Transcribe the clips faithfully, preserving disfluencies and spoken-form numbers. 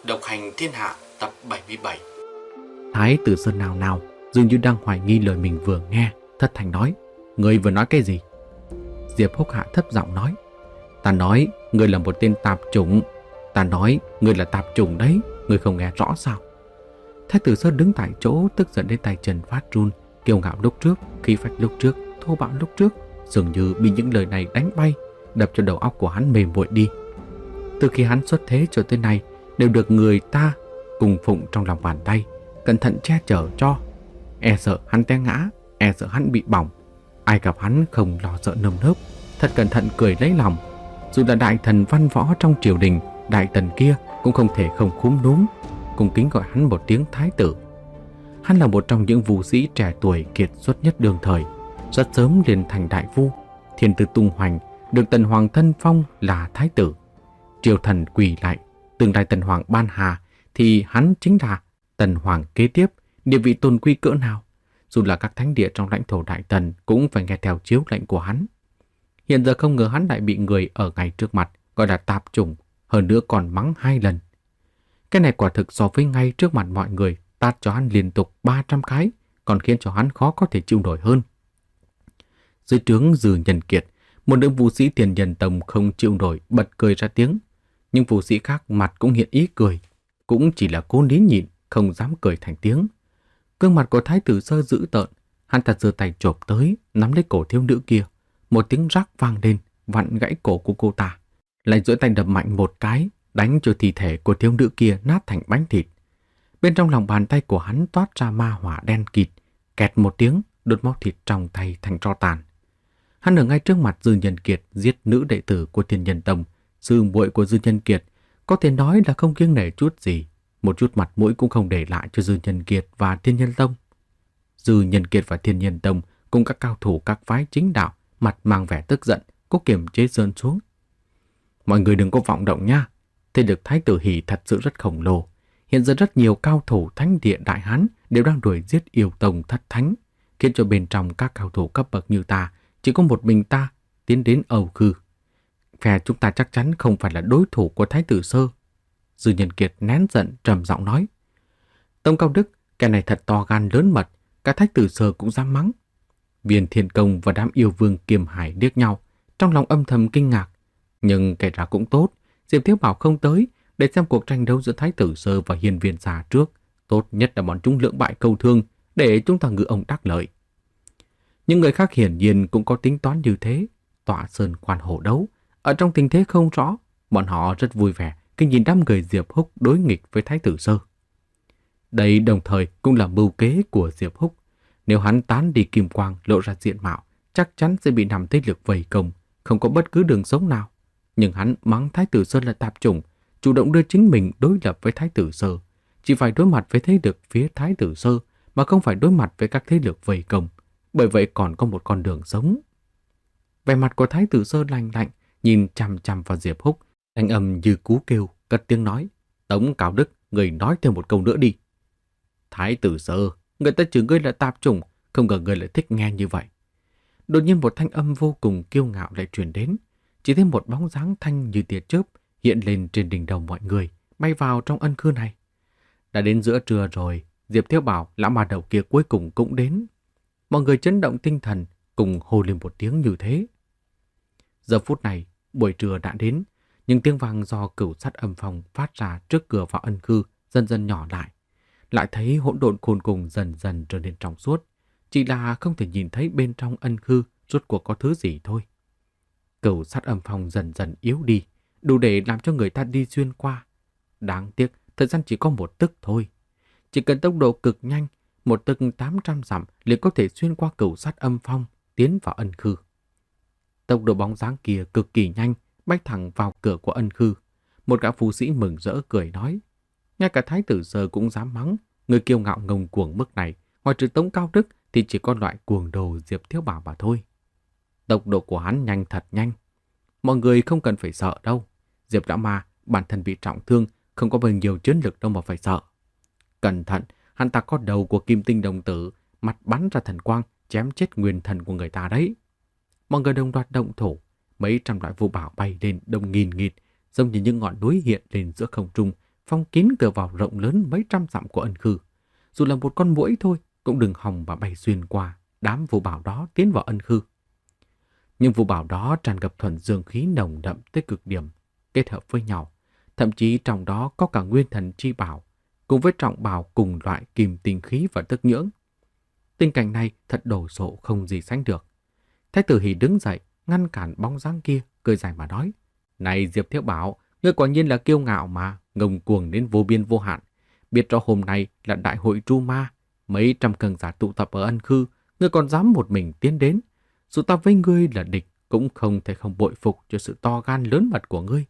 Độc hành thiên hạ tập bảy mươi bảy. Thái Tử Sơn nào nào dường như đang hoài nghi lời mình vừa nghe, thất thanh nói: Người vừa nói cái gì? Diệp Húc hạ thấp giọng nói: Ta nói người là một tên tạp chủng. Ta nói người là tạp chủng đấy. Người không nghe rõ sao? Thái Tử Sơn đứng tại chỗ, tức giận đến tay chân phát run, kiêu ngạo lúc trước, khí phách lúc trước, thô bạo lúc trước, dường như bị những lời này đánh bay, đập cho đầu óc của hắn mềm nguội đi. Từ khi hắn xuất thế cho tới nay, đều được người ta cùng phụng trong lòng bàn tay, cẩn thận che chở cho. E sợ hắn té ngã, e sợ hắn bị bỏng. Ai gặp hắn không lo sợ nơm nớp, thật cẩn thận cười lấy lòng. Dù là đại thần văn võ trong triều đình, đại tần kia cũng không thể không cúm núm, cùng kính gọi hắn một tiếng thái tử. Hắn là một trong những vũ sĩ trẻ tuổi kiệt xuất nhất đương thời, rất sớm liền thành đại vu, thiên tư tung hoành, được tần hoàng thân phong là thái tử. Triều thần quỳ lại, tương lai tần hoàng ban hà thì hắn chính là tần hoàng kế tiếp, địa vị tôn quý cỡ nào. Dù là các thánh địa trong lãnh thổ đại tần cũng phải nghe theo chiếu lệnh của hắn. Hiện giờ không ngờ hắn lại bị người ở ngay trước mặt gọi là tạp chủng, hơn nữa còn mắng hai lần. Cái này quả thực so với ngay trước mặt mọi người tát cho hắn liên tục ba trăm cái, còn khiến cho hắn khó có thể chịu nổi hơn. Dưới trướng Dư Nhân Kiệt, một nữ vũ sĩ Tiền Nhân Tông không chịu nổi bật cười ra tiếng. Nhưng vũ sĩ khác mặt cũng hiện ý cười, cũng chỉ là cố nín nhịn, không dám cười thành tiếng. Gương mặt của Thái Tử Sơ dữ tợn, hắn ta giơ tay chộp tới, nắm lấy cổ thiếu nữ kia. Một tiếng rắc vang lên, vặn gãy cổ của cô ta, lại duỗi tay đập mạnh một cái, đánh cho thi thể của thiếu nữ kia nát thành bánh thịt. Bên trong lòng bàn tay của hắn toát ra ma hỏa đen kịt, kẹt một tiếng, đốt máu thịt trong tay thành tro tàn. Hắn ở ngay trước mặt Dư Nhân Kiệt giết nữ đệ tử của Thiên Nhân Tông, sư muội của Dư Nhân Kiệt, có thể nói là không kiêng nể chút gì, một chút mặt mũi cũng không để lại cho Dư Nhân Kiệt và Thiên Nhân Tông. Dư Nhân Kiệt và Thiên Nhân Tông cùng các cao thủ các phái chính đạo mặt mang vẻ tức giận, cố kiềm chế sơn xuống. Mọi người đừng có vọng động nha. Thế lực Thái Tử Hỷ thật sự rất khổng lồ. Hiện giờ rất nhiều cao thủ thánh địa đại hán đều đang đuổi giết yêu tông thất thánh, khiến cho bên trong các cao thủ cấp bậc như ta chỉ có một mình ta tiến đến Âu Khư. Phe chúng ta chắc chắn không phải là đối thủ của Thái Tử Sơ. Dư Nhân Kiệt nén giận trầm giọng nói: Tông Cao Đức, cái này thật to gan lớn mật, cả Thái Tử Sơ cũng dám mắng. Viên Thiên Công và đám yêu vương Kiềm Hải liếc nhau, trong lòng âm thầm kinh ngạc. Nhưng kể ra cũng tốt, Diệp Thiếu Bảo không tới để xem cuộc tranh đấu giữa Thái Tử Sơ và Hiên Viên già trước. Tốt nhất là bọn chúng lưỡng bại câu thương để chúng ta ngư ông đắc lợi. Những người khác hiển nhiên cũng có tính toán như thế. Tọa sơn quan hổ đấu, ở trong tình thế không rõ, bọn họ rất vui vẻ khi nhìn đám người Diệp Húc đối nghịch với Thái Tử Sơ. Đây đồng thời cũng là mưu kế của Diệp Húc. Nếu hắn tán đi kim quang lộ ra diện mạo, chắc chắn sẽ bị nằm thế lực vây công, không có bất cứ đường sống nào. Nhưng hắn mắng Thái Tử Sơ là tạp chủng, chủ động đưa chính mình đối lập với Thái Tử Sơ, chỉ phải đối mặt với thế lực phía Thái Tử Sơ mà không phải đối mặt với các thế lực vây công, bởi vậy còn có một con đường sống. Vẻ mặt của Thái Tử Sơ lạnh lạnh, nhìn chằm chằm vào Diệp Húc, thanh âm như cú kêu, cất tiếng nói: Tống Cao Đức, người nói thêm một câu nữa đi. Thái Tử Sơ, người ta chửi ngươi là tạp chủng, không ngờ ngươi lại thích nghe như vậy. Đột nhiên một thanh âm vô cùng kiêu ngạo lại truyền đến, chỉ thấy một bóng dáng thanh như tia chớp hiện lên trên đỉnh đầu mọi người, bay vào trong ân cư này. Đã đến giữa trưa rồi, Diệp Thiếu Bảo, lão ma đầu kia cuối cùng cũng đến. Mọi người chấn động tinh thần, cùng hô lên một tiếng như thế. Giờ phút này, buổi trưa đã đến, nhưng tiếng vang do cửu sắt âm phong phát ra trước cửa vào ân cư dần dần nhỏ lại. Lại thấy hỗn độn khôn cùng dần dần trở nên trong suốt, chỉ là không thể nhìn thấy bên trong ân cư rốt cuộc có thứ gì thôi. Cửu sắt âm phong dần dần yếu đi, đủ để làm cho người ta đi xuyên qua. Đáng tiếc, thời gian chỉ có một tức thôi. Chỉ cần tốc độ cực nhanh, một tức tám trăm dặm liền có thể xuyên qua cửu sắt âm phong, tiến vào ân khư. Tốc độ bóng dáng kia cực kỳ nhanh, bay thẳng vào cửa của ân khư. Một gã phú sĩ mừng rỡ cười nói: Ngay cả Thái Tử Sơ cũng dám mắng, người kiêu ngạo ngông cuồng mức này, ngoài trừ Tống Cao Đức thì chỉ có loại cuồng đồ Diệp Thiếu Bảo mà thôi. Tốc độ của hắn nhanh thật nhanh. Mọi người không cần phải sợ đâu. Diệp Lão Ma bản thân bị trọng thương, không có bao nhiêu chiến lực đâu mà phải sợ. Cẩn thận, hắn ta có đầu của Kim Tinh Đồng Tử, mặt bắn ra thần quang, chém chết nguyên thần của người ta đấy. Mọi người đồng loạt động thủ, mấy trăm loại vũ bảo bay lên đông nghìn nghịt, giống như những ngọn núi hiện lên giữa không trung, phong kín cửa vào rộng lớn mấy trăm dặm của Ân Khư. Dù là một con muỗi thôi, cũng đừng hòng mà bay xuyên qua đám vũ bảo đó tiến vào Ân Khư. Nhưng vũ bảo đó tràn ngập thuần dương khí nồng đậm tới cực điểm, kết hợp với nhau. Thậm chí trong đó có cả nguyên thần chi bảo, cùng với trọng bảo cùng loại kim tinh khí và tức nhưỡng. Tình cảnh này thật đồ sộ không gì sánh được. Thái tử Hỷ đứng dậy, ngăn cản bóng dáng kia, cười dài mà nói: "Này Diệp Thiếu Bảo, ngươi quả nhiên là kiêu ngạo mà, ngông cuồng đến vô biên vô hạn. Biết rõ hôm nay là đại hội tru ma, mấy trăm cường giả tụ tập ở Ân Khư, ngươi còn dám một mình tiến đến. Dù ta với ngươi là địch, cũng không thể không bội phục cho sự to gan lớn mật của ngươi."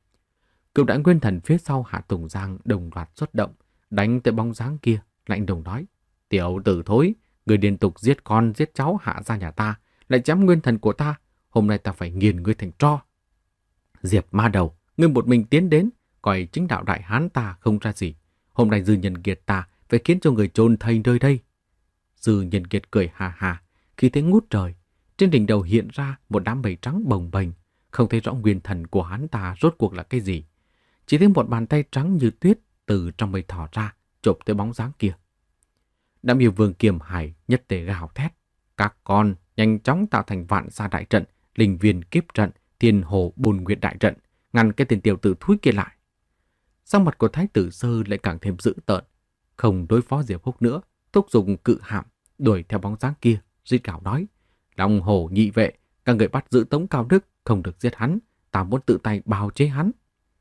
Cựu đại nguyên thần phía sau Hạ Tùng Giang đồng loạt xuất động, đánh tới bóng dáng kia, lạnh lùng nói: "Tiểu tử thối, ngươi liên tục giết con giết cháu Hạ gia nhà ta, lại chém nguyên thần của ta, hôm nay ta phải nghiền ngươi thành tro." "Diệp ma đầu, ngươi một mình tiến đến, coi chính đạo đại hán ta không ra gì. Hôm nay Dư Nhân Kiệt ta phải khiến cho người chôn thây nơi đây." Dư Nhân Kiệt cười hà hà, khi thế ngút trời, trên đỉnh đầu hiện ra một đám mây trắng bồng bềnh, không thấy rõ nguyên thần của hắn ta rốt cuộc là cái gì. Chỉ thấy một bàn tay trắng như tuyết từ trong mây thỏ ra, chộp tới bóng dáng kia. Đám yêu vương Kiềm Hải nhất tề gào thét: "Các con nhanh chóng tạo thành vạn sa đại trận, linh viên kiếp trận, thiên hồ bồn nguyệt đại trận, ngăn cái tên tiểu tử thúi kia lại." Sắc mặt của Thái tử Sơ lại càng thêm dữ tợn, không đối phó Diệp Húc nữa, thúc giục cự hạm đuổi theo bóng dáng kia, rít gào nói: "Long hổ nhị vệ, các người bắt giữ Tống Cao Đức, không được giết hắn, ta muốn tự tay bào chế hắn."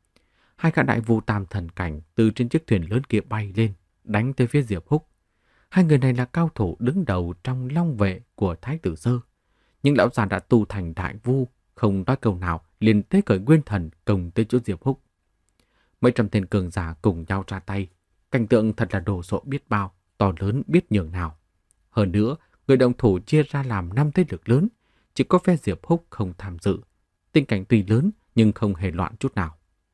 Hai gã đại vu tam thần cảnh từ trên chiếc thuyền lớn kia bay lên, đánh tới phía Diệp Húc. Hai người này là cao thủ đứng đầu trong long vệ của Thái tử Sơ. Nhưng lão già đã tu thành đại vu, không nói câu nào liền tế cởi nguyên thần công tới chỗ Diệp Húc. Mấy trăm tên cường giả cùng nhau ra tay, cảnh tượng thật là đồ sộ biết bao, to lớn biết nhường nào. Hơn nữa, người động thủ chia ra làm năm thế lực lớn, chỉ có phe Diệp Húc không tham dự. Tình cảnh tuy lớn nhưng không hề loạn chút nào.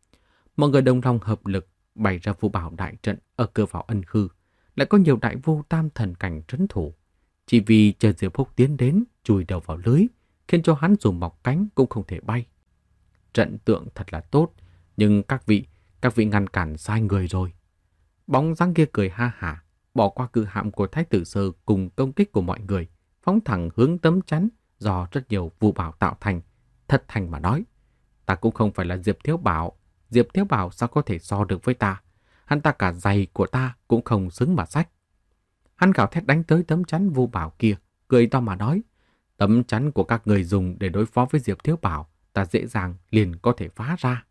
Mọi người đồng lòng hợp lực bày ra vũ bảo đại trận ở cửa vào Ân Khư, lại có nhiều đại vu tam thần cảnh trấn thủ, chỉ vì chờ Diệp Húc tiến đến chui đầu vào lưới, khiến cho hắn dù mọc cánh cũng không thể bay. Trận tượng thật là tốt, nhưng các vị, các vị ngăn cản sai người rồi. Bóng dáng kia cười ha hả, bỏ qua cự hạm của Thái tử Sơ cùng công kích của mọi người, phóng thẳng hướng tấm chắn do rất nhiều vũ bảo tạo thành, thật thành mà nói: "Ta cũng không phải là Diệp Thiếu Bảo, Diệp Thiếu Bảo sao có thể so được với ta? Hắn ta cả giày của ta cũng không xứng mà xách." Hắn gào thét đánh tới tấm chắn vu bảo kia, cười to mà nói: "Tấm chắn của các người dùng để đối phó với Diệp Thiếu Bảo, ta dễ dàng liền có thể phá ra."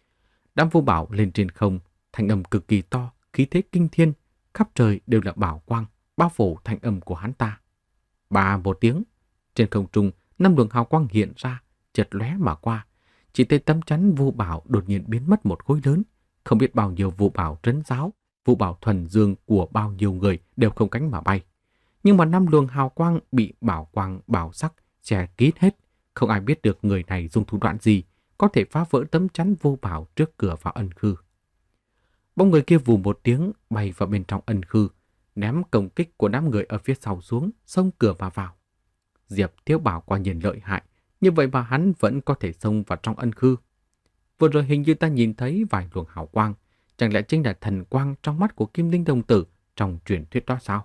Đám vu bảo lên trên không, thanh âm cực kỳ to, khí thế kinh thiên, khắp trời đều là bảo quang, bao phủ thanh âm của hắn ta. Ba một tiếng, trên không trung năm luồng hào quang hiện ra, chợt lóe mà qua. Chỉ thấy tấm chắn vu bảo đột nhiên biến mất một khối lớn, không biết bao nhiêu vu bảo trấn giáo, vu bảo thuần dương của bao nhiêu người đều không cánh mà bay. Nhưng mà năm luồng hào quang bị bảo quang bảo sắc che kín hết, không ai biết được người này dùng thủ đoạn gì có thể phá vỡ tấm chắn vu bảo trước cửa vào Ân Khư. Bóng người kia vù một tiếng bay vào bên trong Ân Khư, ném công kích của đám người ở phía sau xuống, xông cửa mà vào. Diệp Thiếu Bảo quả nhiên lợi hại, như vậy mà hắn vẫn có thể xông vào trong Ân Khư. Vừa rồi hình như ta nhìn thấy vài luồng hào quang, chẳng lẽ chính là thần quang trong mắt của Kim Linh Đồng Tử trong truyền thuyết đó sao?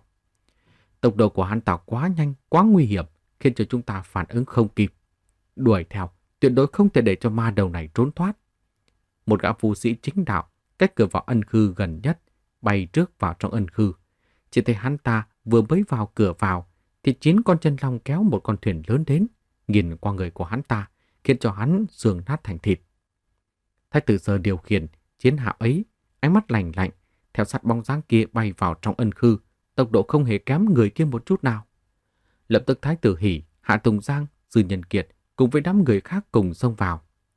Tốc độ của hắn ta quá nhanh, quá nguy hiểm, khiến cho chúng ta phản ứng không kịp. Đuổi theo, tuyệt đối không thể để cho ma đầu này trốn thoát. Một gã phù sĩ chính đạo, cách cửa vào Ân Khư gần nhất, bay trước vào trong Ân Khư. Chỉ thấy hắn ta vừa mới vào cửa vào, thì chín con chân long kéo một con thuyền lớn đến, nghiền qua người của hắn ta, khiến cho hắn xương nát thành thịt. Thái tử Sơ điều khiển chiến hạm ấy, ánh mắt lạnh lạnh, theo sát bóng dáng kia bay vào trong Ân Khư, tốc độ không hề kém người kia một chút nào. Lập tức Thái tử Hỷ, Hạ Tùng Giang, Dư Nhân Kiệt cùng với đám người khác cùng xông vào.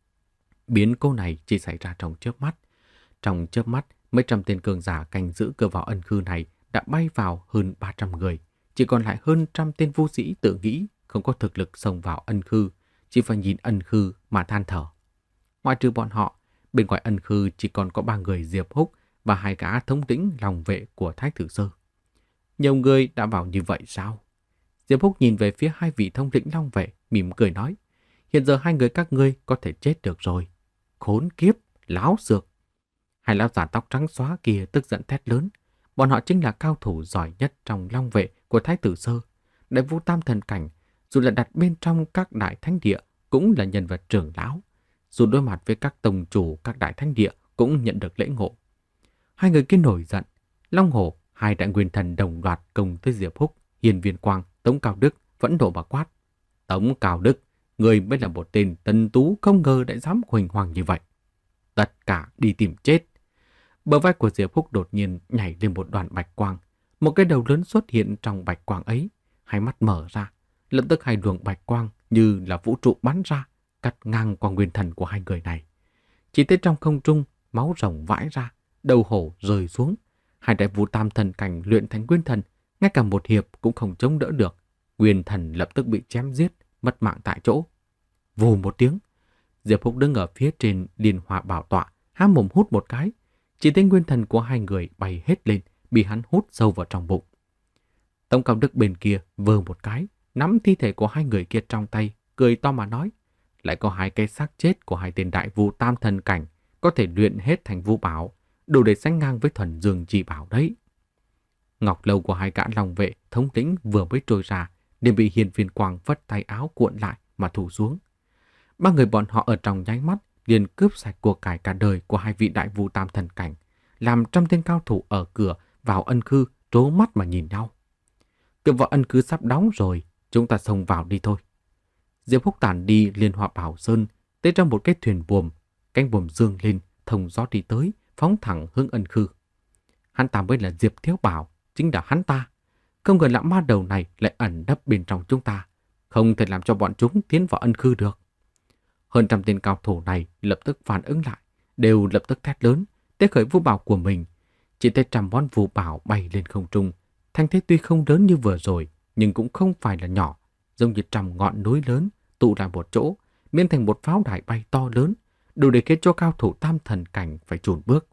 Biến cố này chỉ xảy ra trong chớp mắt. Trong chớp mắt, mấy trăm tên cường giả canh giữ cửa vào Ân Khư này đã bay vào hơn ba trăm người, chỉ còn lại hơn trăm tên vũ sĩ tự nghĩ không có thực lực xông vào Ân Khư, chỉ phải nhìn Ân Khư mà than thở. Ngoại trừ bọn họ, bên ngoài Ân Khư chỉ còn có ba người Diệp Húc và hai gã thống lĩnh lòng vệ của Thái tử Sơ. Nhiều người đã vào như vậy sao? Diệp Húc nhìn về phía hai vị thống lĩnh long vệ, mỉm cười nói: "Hiện giờ hai người các ngươi có thể chết được rồi." Khốn kiếp, láo xược. Hai lão già tóc trắng xóa kia tức giận thét lớn. Bọn họ chính là cao thủ giỏi nhất trong long vệ của Thái tử Sơ. Đại Vu Tam Thần Cảnh, dù là đặt bên trong các đại thánh địa, cũng là nhân vật trưởng lão. Dù đối mặt với các tông chủ các đại thánh địa, cũng nhận được lễ ngộ. Hai người kia nổi giận. Long Hổ, hai đại nguyên thần đồng loạt công tới Diệp Húc, Hiên Viên Quang, Tống Cao Đức vẫn đổ bà quát. Tống Cao Đức, người mới là một tên tân tú, không ngờ lại dám huỳnh hoàng như vậy. Tất cả đi tìm chết. Bờ vai của Diệp Húc đột nhiên nhảy lên một đoàn bạch quang. Một cái đầu lớn xuất hiện trong bạch quang ấy. Hai mắt mở ra. Lập tức hai luồng bạch quang như là vũ trụ bắn ra, cắt ngang qua nguyên thần của hai người này. Chỉ thấy trong không trung, máu rồng vãi ra, đầu hổ rơi xuống. Hai đại Vu Tam Thần Cảnh luyện thành nguyên thần, ngay cả một hiệp cũng không chống đỡ được. Nguyên thần lập tức bị chém giết, mất mạng tại chỗ. Vù một tiếng, Diệp Húc đứng ở phía trên Liên Hoa bảo tọa, há mồm hút một cái. Chỉ thấy nguyên thần của hai người bay hết lên, bị hắn hút sâu vào trong bụng. Tống Cao Đức bên kia vơ một cái, nắm thi thể của hai người kia trong tay, cười to mà nói. Lại có hai cái xác chết của hai tên đại Vu Tam Thần Cảnh, có thể luyện hết thành Vu Bảo, đủ để sánh ngang với Thuần Dương Chi Bảo đấy. Ngọc lâu của hai gã long vệ thống lĩnh vừa mới trôi ra, đều bị Hiên Viên Quang vất tay áo cuộn lại mà thủ xuống. Ba người bọn họ ở trong nháy mắt liền cướp sạch của cải cả đời của hai vị đại Vu Tam Thần Cảnh, làm trăm tên cao thủ ở cửa vào ân khư trố mắt mà nhìn nhau. Cửa vào ân khư sắp đóng rồi, chúng ta xông vào đi thôi. Diệp Húc tản đi Liên Hoa Bảo Sơn, tới trong một cái thuyền buồm, cánh buồm dương lên, thông gió đi tới, phóng thẳng hướng ân khư. Hắn ta mới là Diệp Thiếu Bảo, chính là hắn ta. Không ngờ lão ma đầu này lại ẩn nấp bên trong chúng ta, không thể làm cho bọn chúng tiến vào ân khư được. Hơn trăm tên cao thủ này lập tức phản ứng lại, đều lập tức thét lớn, tế khởi Vu Bảo của mình. Chỉ thấy trăm món Vu Bảo bay lên không trung, thanh thế tuy không lớn như vừa rồi, nhưng cũng không phải là nhỏ, giống như trăm ngọn núi lớn tụ lại một chỗ, biến thành một pháo đài bay to lớn, đủ để khiến cho cao thủ Tam Thần Cảnh phải chùn bước.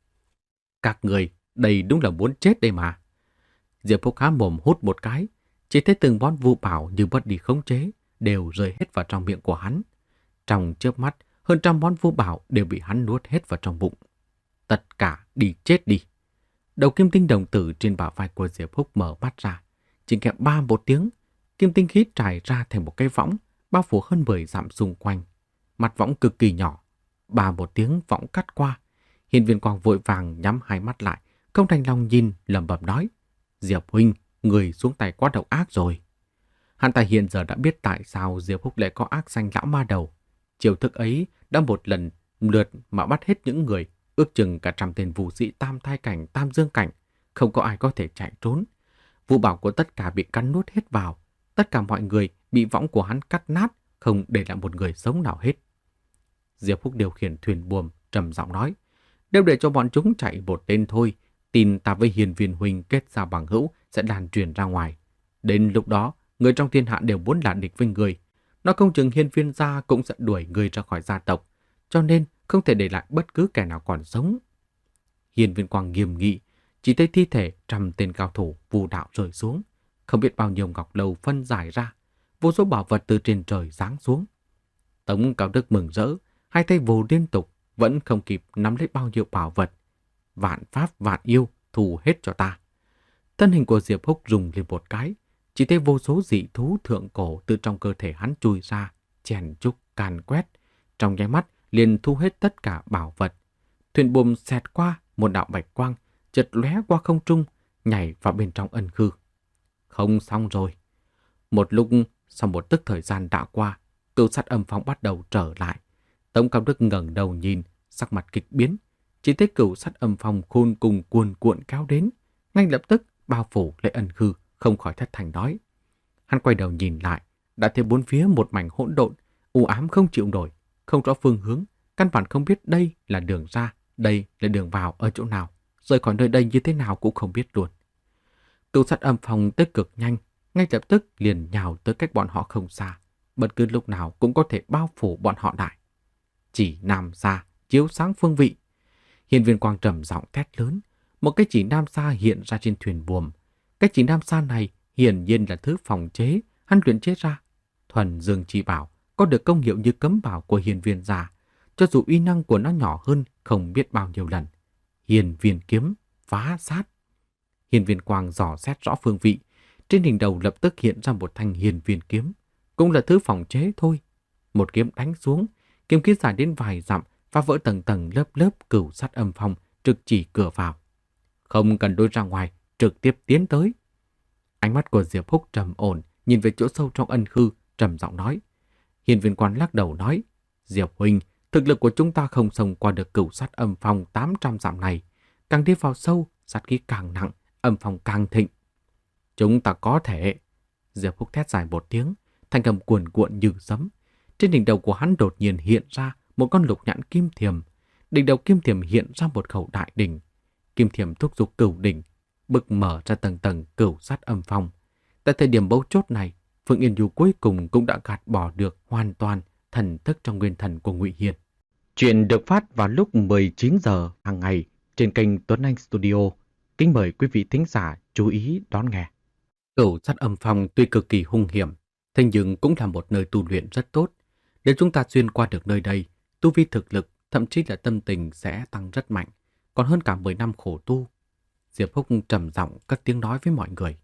Các người, đây đúng là muốn chết đây mà. Diệp Húc há mồm hút một cái, chỉ thấy từng món Vu Bảo như mất đi khống chế, đều rơi hết vào trong miệng của hắn. Trong chớp mắt, hơn trăm món Vu Bảo đều bị hắn nuốt hết vào trong bụng. Tất cả đi chết đi. Đầu kim tinh đồng tử trên bả vai của Diệp Húc mở mắt ra, chỉ kẹp ba một tiếng, kim tinh khí trải ra thành một cái võng, bao phủ hơn mười dặm xung quanh. Mặt võng cực kỳ nhỏ, ba một tiếng võng cắt qua. Hiên Viên Quang vội vàng nhắm hai mắt lại, không thành lòng nhìn, lẩm bẩm nói: Diệp huynh, người xuống tay quá độc ác rồi. Hắn ta hiện giờ đã biết tại sao Diệp Húc lại có ác danh lão ma đầu. Chiêu thức ấy đã một lần lượt mà bắt hết những người, ước chừng cả trăm tên vũ sĩ tam thai cảnh, tam dương cảnh, không có ai có thể chạy trốn. Vu bảo của tất cả bị cắn nuốt hết vào, tất cả mọi người bị võng của hắn cắt nát, không để lại một người sống nào hết. Diệp Húc điều khiển thuyền buồm, trầm giọng nói: nếu để cho bọn chúng chạy một tên thôi, tin ta với Hiên Viên huynh kết giao bằng hữu sẽ lan truyền ra ngoài. Đến lúc đó, người trong thiên hạ đều muốn là địch với người. Nó không chừng Hiên Viên gia cũng sẽ đuổi người ra khỏi gia tộc, cho nên không thể để lại bất cứ kẻ nào còn sống. Hiên Viên Quang nghiêm nghị, chỉ thấy thi thể trăm tên cao thủ Vu đạo rơi xuống, không biết bao nhiêu ngọc lâu phân giải ra, vô số bảo vật từ trên trời giáng xuống. Tống Cao Đức mừng rỡ, hai tay vồ liên tục, vẫn không kịp nắm lấy bao nhiêu bảo vật. Vạn pháp vạn yêu, thù hết cho ta. Thân hình của Diệp Húc rung lên một cái, chỉ thấy vô số dị thú thượng cổ từ trong cơ thể hắn chui ra, chèn chúc càn quét, trong nháy mắt liền thu hết tất cả bảo vật. Thuyền buồm xẹt qua một đạo bạch quang, chợt lóe qua không trung, nhảy vào bên trong ân khư. Không xong rồi. Một lúc sau một tức thời gian đã qua, cửu sát âm phong bắt đầu trở lại. Tống Cao Đức ngẩng đầu nhìn, sắc mặt kịch biến, chỉ thấy cửu sát âm phong khôn cùng cuồn cuộn kéo đến, ngay lập tức bao phủ lấy ân khư, không khỏi thất thành nói. Hắn quay đầu nhìn lại, đã thấy bốn phía một mảnh hỗn độn, u ám không chịu nổi, không rõ phương hướng, căn bản không biết đây là đường ra, đây là đường vào ở chỗ nào, rời khỏi nơi đây như thế nào cũng không biết luôn. Cửu sát âm phong tới cực nhanh, ngay lập tức liền nhào tới cách bọn họ không xa, bất cứ lúc nào cũng có thể bao phủ bọn họ lại. Chỉ nam xa chiếu sáng phương vị. Hiên Viên Quang trầm giọng thét lớn, một cái chỉ nam xa hiện ra trên thuyền buồm. Cái chỉ nam xa này hiển nhiên là thứ phòng chế, hắn luyện chế ra. Thuần Dương Chi Bảo có được công hiệu như cấm bảo của Hiên Viên gia, cho dù uy năng của nó nhỏ hơn không biết bao nhiêu lần, Hiền viên kiếm, phá sát. Hiền viên quang dò xét rõ phương vị, trên đỉnh đầu lập tức hiện ra một thanh hiền viên kiếm, cũng là thứ phòng chế thôi. Một kiếm đánh xuống, kiếm khí dài đến vài dặm, phá vỡ tầng tầng lớp lớp cửu sắt âm phong, trực chỉ cửa vào. Không cần đôi ra ngoài, trực tiếp tiến tới. Ánh mắt của Diệp Húc trầm ổn, nhìn về chỗ sâu trong ân khư, trầm giọng nói. Hiền viên quan lắc đầu nói, Diệp huynh, thực lực của chúng ta không xông qua được cửu sắt âm phong tám trăm dặm này. Càng đi vào sâu, sát khí càng nặng, âm phong càng thịnh. Chúng ta có thể. Diệp Húc thét dài một tiếng, thanh âm cuồn cuộn như sấm. Trên đỉnh đầu của hắn đột nhiên hiện ra một con lục nhãn kim thiềm. Đỉnh đầu kim thiềm hiện ra một khẩu đại đỉnh. Kim thiềm thúc giục cửu đỉnh, bực mở ra tầng tầng cửu sắt âm phong. Tại thời điểm mấu chốt này, Phượng Yên Du cuối cùng cũng đã gạt bỏ được hoàn toàn thần thức trong nguyên thần của Ngụy Hiên. Chuyện được phát vào lúc mười chín giờ hàng ngày trên kênh Tuấn Anh Studio. Kính mời quý vị thính giả chú ý đón nghe. Cửu sắt âm phong tuy cực kỳ hung hiểm, thế nhưng cũng là một nơi tu luyện rất tốt. Nếu chúng ta xuyên qua được nơi đây, tu vi thực lực, thậm chí là tâm tình sẽ tăng rất mạnh, còn hơn cả mười năm khổ tu. Diệp Húc trầm giọng cất tiếng nói với mọi người.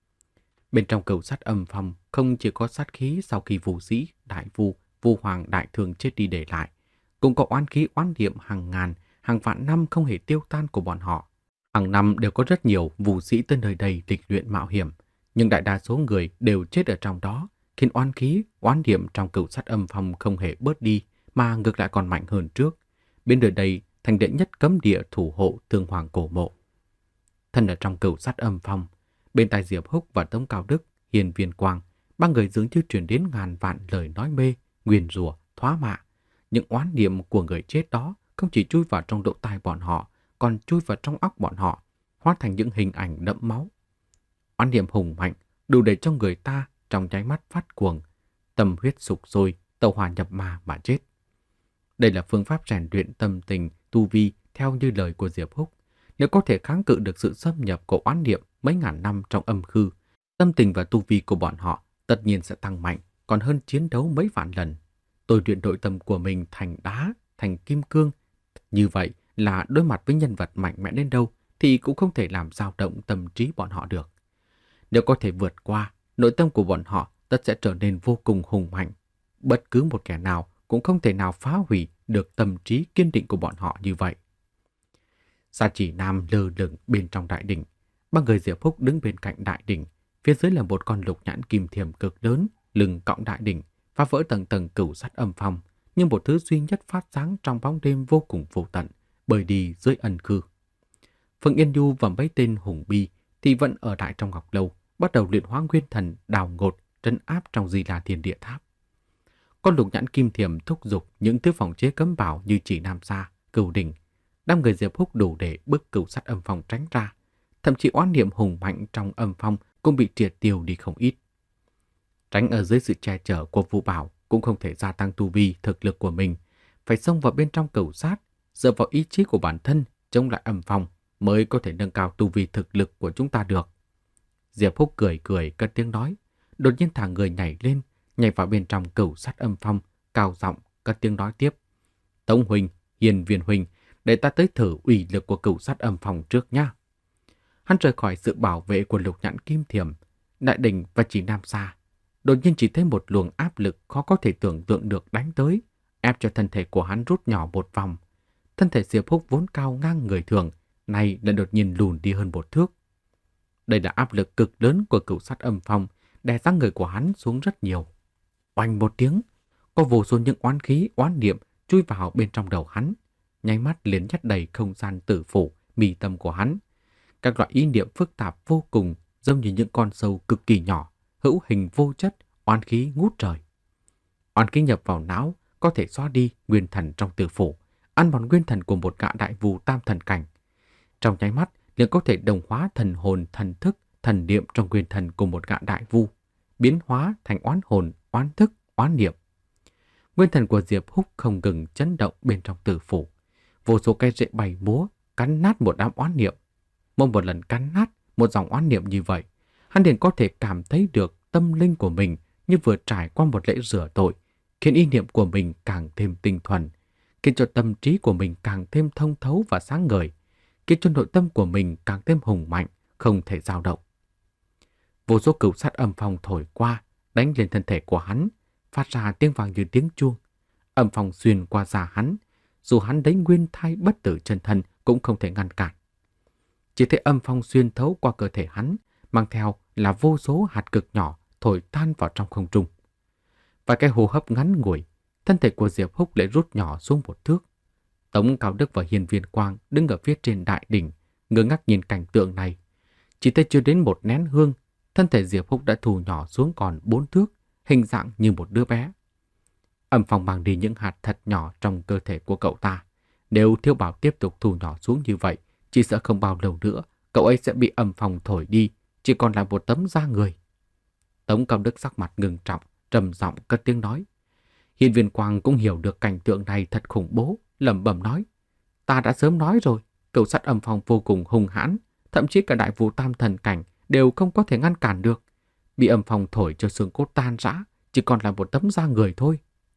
Bên trong cửu sắt âm phong không chỉ có sát khí sau khi Vu Sĩ, Đại Vu, Vu Hoàng, Đại Thường chết đi để lại, cũng có oán khí oán niệm hàng ngàn, hàng vạn năm không hề tiêu tan của bọn họ. Hàng năm đều có rất nhiều Vu Sĩ tới nơi đây lịch luyện mạo hiểm, nhưng đại đa số người đều chết ở trong đó, khiến oán khí, oán niệm trong cửu sắt âm phong không hề bớt đi, mà ngược lại còn mạnh hơn trước, biến nơi đây thành đệ nhất cấm địa thủ hộ Thương Hoàng cổ mộ. Thân ở trong cửu sắt âm phong, bên tai Diệp Húc và Tống Cao Đức, Hiền viên quang, ba người dường như truyền đến ngàn vạn lời nói mê, nguyền rủa, thoá mạ. Những oán niệm của người chết đó không chỉ chui vào trong lỗ tai bọn họ, còn chui vào trong óc bọn họ, hóa thành những hình ảnh đẫm máu. Oán niệm hùng mạnh, đủ để cho người ta trong nháy mắt phát cuồng, tâm huyết sục sôi, tẩu hỏa nhập ma mà chết. Đây là phương pháp rèn luyện tâm tình, tu vi theo như lời của Diệp Húc. Nếu có thể kháng cự được sự xâm nhập của oán niệm mấy ngàn năm trong âm khư, tâm tình và tu vi của bọn họ tất nhiên sẽ tăng mạnh, còn hơn chiến đấu mấy vạn lần. Tôi luyện nội tâm của mình thành đá, thành kim cương. Như vậy là đối mặt với nhân vật mạnh mẽ đến đâu thì cũng không thể làm dao động tâm trí bọn họ được. Nếu có thể vượt qua, nội tâm của bọn họ tất sẽ trở nên vô cùng hùng mạnh. Bất cứ một kẻ nào cũng không thể nào phá hủy được tâm trí kiên định của bọn họ như vậy. Sa Chỉ Nam lơ lửng bên trong đại đỉnh, ba người Diệp Húc đứng bên cạnh đại đỉnh, phía dưới là một con lục nhãn kim thiềm cực lớn, lưng cõng đại đỉnh, phá vỡ tầng tầng cửu sắt âm phong, nhưng một thứ duy nhất phát sáng trong bóng đêm vô cùng vô tận, bơi đi dưới ân khư. Phượng Yên Du và mấy tên hùng bi thì vẫn ở lại trong ngọc lâu, bắt đầu luyện hóa nguyên thần đào ngột, trấn áp trong Di La Thiên Địa Tháp. Con lục nhãn kim thiềm thúc giục những thứ phòng chế cấm bảo như Chỉ Nam Sa, Cửu Đỉnh. Đám người Diệp Húc đủ để bức cửu sắt âm phong tránh ra. Thậm chí oán niệm hùng mạnh trong âm phong cũng bị triệt tiêu đi không ít. Tránh ở dưới sự che chở của Vũ Bảo cũng không thể gia tăng tu vi thực lực của mình. Phải xông vào bên trong cửu sát, dựa vào ý chí của bản thân chống lại âm phong mới có thể nâng cao tu vi thực lực của chúng ta được. Diệp Húc cười cười cất tiếng nói, đột nhiên thả người nhảy lên, nhảy vào bên trong cửu sát âm phong, cao giọng cất tiếng nói tiếp. Tống huynh, Hiền viên huynh, để ta tới thử uy lực của cửu sát âm phong trước nha. Hắn rời khỏi sự bảo vệ của lục nhãn kim thiềm, đại đỉnh và Chỉ Nam Sa. Đột nhiên chỉ thấy một luồng áp lực khó có thể tưởng tượng được đánh tới, ép cho thân thể của hắn rút nhỏ một vòng. Thân thể Diệp Húc vốn cao ngang người thường, nay lại đột nhiên lùn đi hơn một thước. Đây là áp lực cực lớn của cửu sát âm phong, đè dáng người của hắn xuống rất nhiều. Oanh một tiếng, có vô số những oán khí, oán niệm chui vào bên trong đầu hắn, nháy mắt liền nhét đầy không gian tử phủ, mi tâm của hắn. Các loại ý niệm phức tạp vô cùng, giống như những con sâu cực kỳ nhỏ, hữu hình vô chất, oán khí ngút trời. Oán khí nhập vào não, có thể xóa đi nguyên thần trong tử phủ, ăn mòn nguyên thần của một gã đại vu tam thần cảnh. Trong nháy mắt liền có thể đồng hóa thần hồn, thần thức, thần niệm trong nguyên thần của một gã đại vu, biến hóa thành oán hồn, oán thức, oán niệm. Nguyên thần của Diệp Húc không ngừng chấn động bên trong tử phủ, vô số cây rễ bay múa, cắn nát một đám oán niệm. Mỗi một lần cắn nát một dòng oán niệm như vậy, hắn liền có thể cảm thấy được tâm linh của mình như vừa trải qua một lễ rửa tội, khiến ý niệm của mình càng thêm tinh thuần, khiến cho tâm trí của mình càng thêm thông thấu và sáng ngời, khiến cho nội tâm của mình càng thêm hùng mạnh, không thể dao động. Vô số cửu sát âm phong thổi qua, đánh lên thân thể của hắn, phát ra tiếng vang như tiếng chuông. Âm phong xuyên qua da hắn, dù hắn đấy nguyên thai bất tử chân thân cũng không thể ngăn cản. Chỉ thấy âm phong xuyên thấu qua cơ thể hắn, mang theo là vô số hạt cực nhỏ thổi tan vào trong không trung. Vài cái hô hấp ngắn ngủi, thân thể của Diệp Húc lại rút nhỏ xuống một thước. Tống Cao Đức và Hiên Viên Quang đứng ở phía trên đại đỉnh, ngơ ngác nhìn cảnh tượng này. Chỉ thấy chưa đến một nén hương, thân thể Diệp Húc đã thu nhỏ xuống còn bốn thước, hình dạng như một đứa bé. Âm phong mang đi những hạt thật nhỏ trong cơ thể của cậu ta. Nếu Thiếu Bảo tiếp tục thu nhỏ xuống như vậy, chỉ sợ không bao lâu nữa, cậu ấy sẽ bị âm phong thổi đi, chỉ còn lại một tấm da người. Tống Cao Đức sắc mặt ngưng trọng, trầm giọng cất tiếng nói. Hiên Viên Quang cũng hiểu được cảnh tượng này thật khủng bố, lẩm bẩm nói: ta đã sớm nói rồi, cửu sát âm phong vô cùng hung hãn, thậm chí cả đại vũ tam thần cảnh đều không có thể ngăn cản được. Bị âm phong thổi cho xương cốt tan rã, chỉ còn là một tấm da người thôi.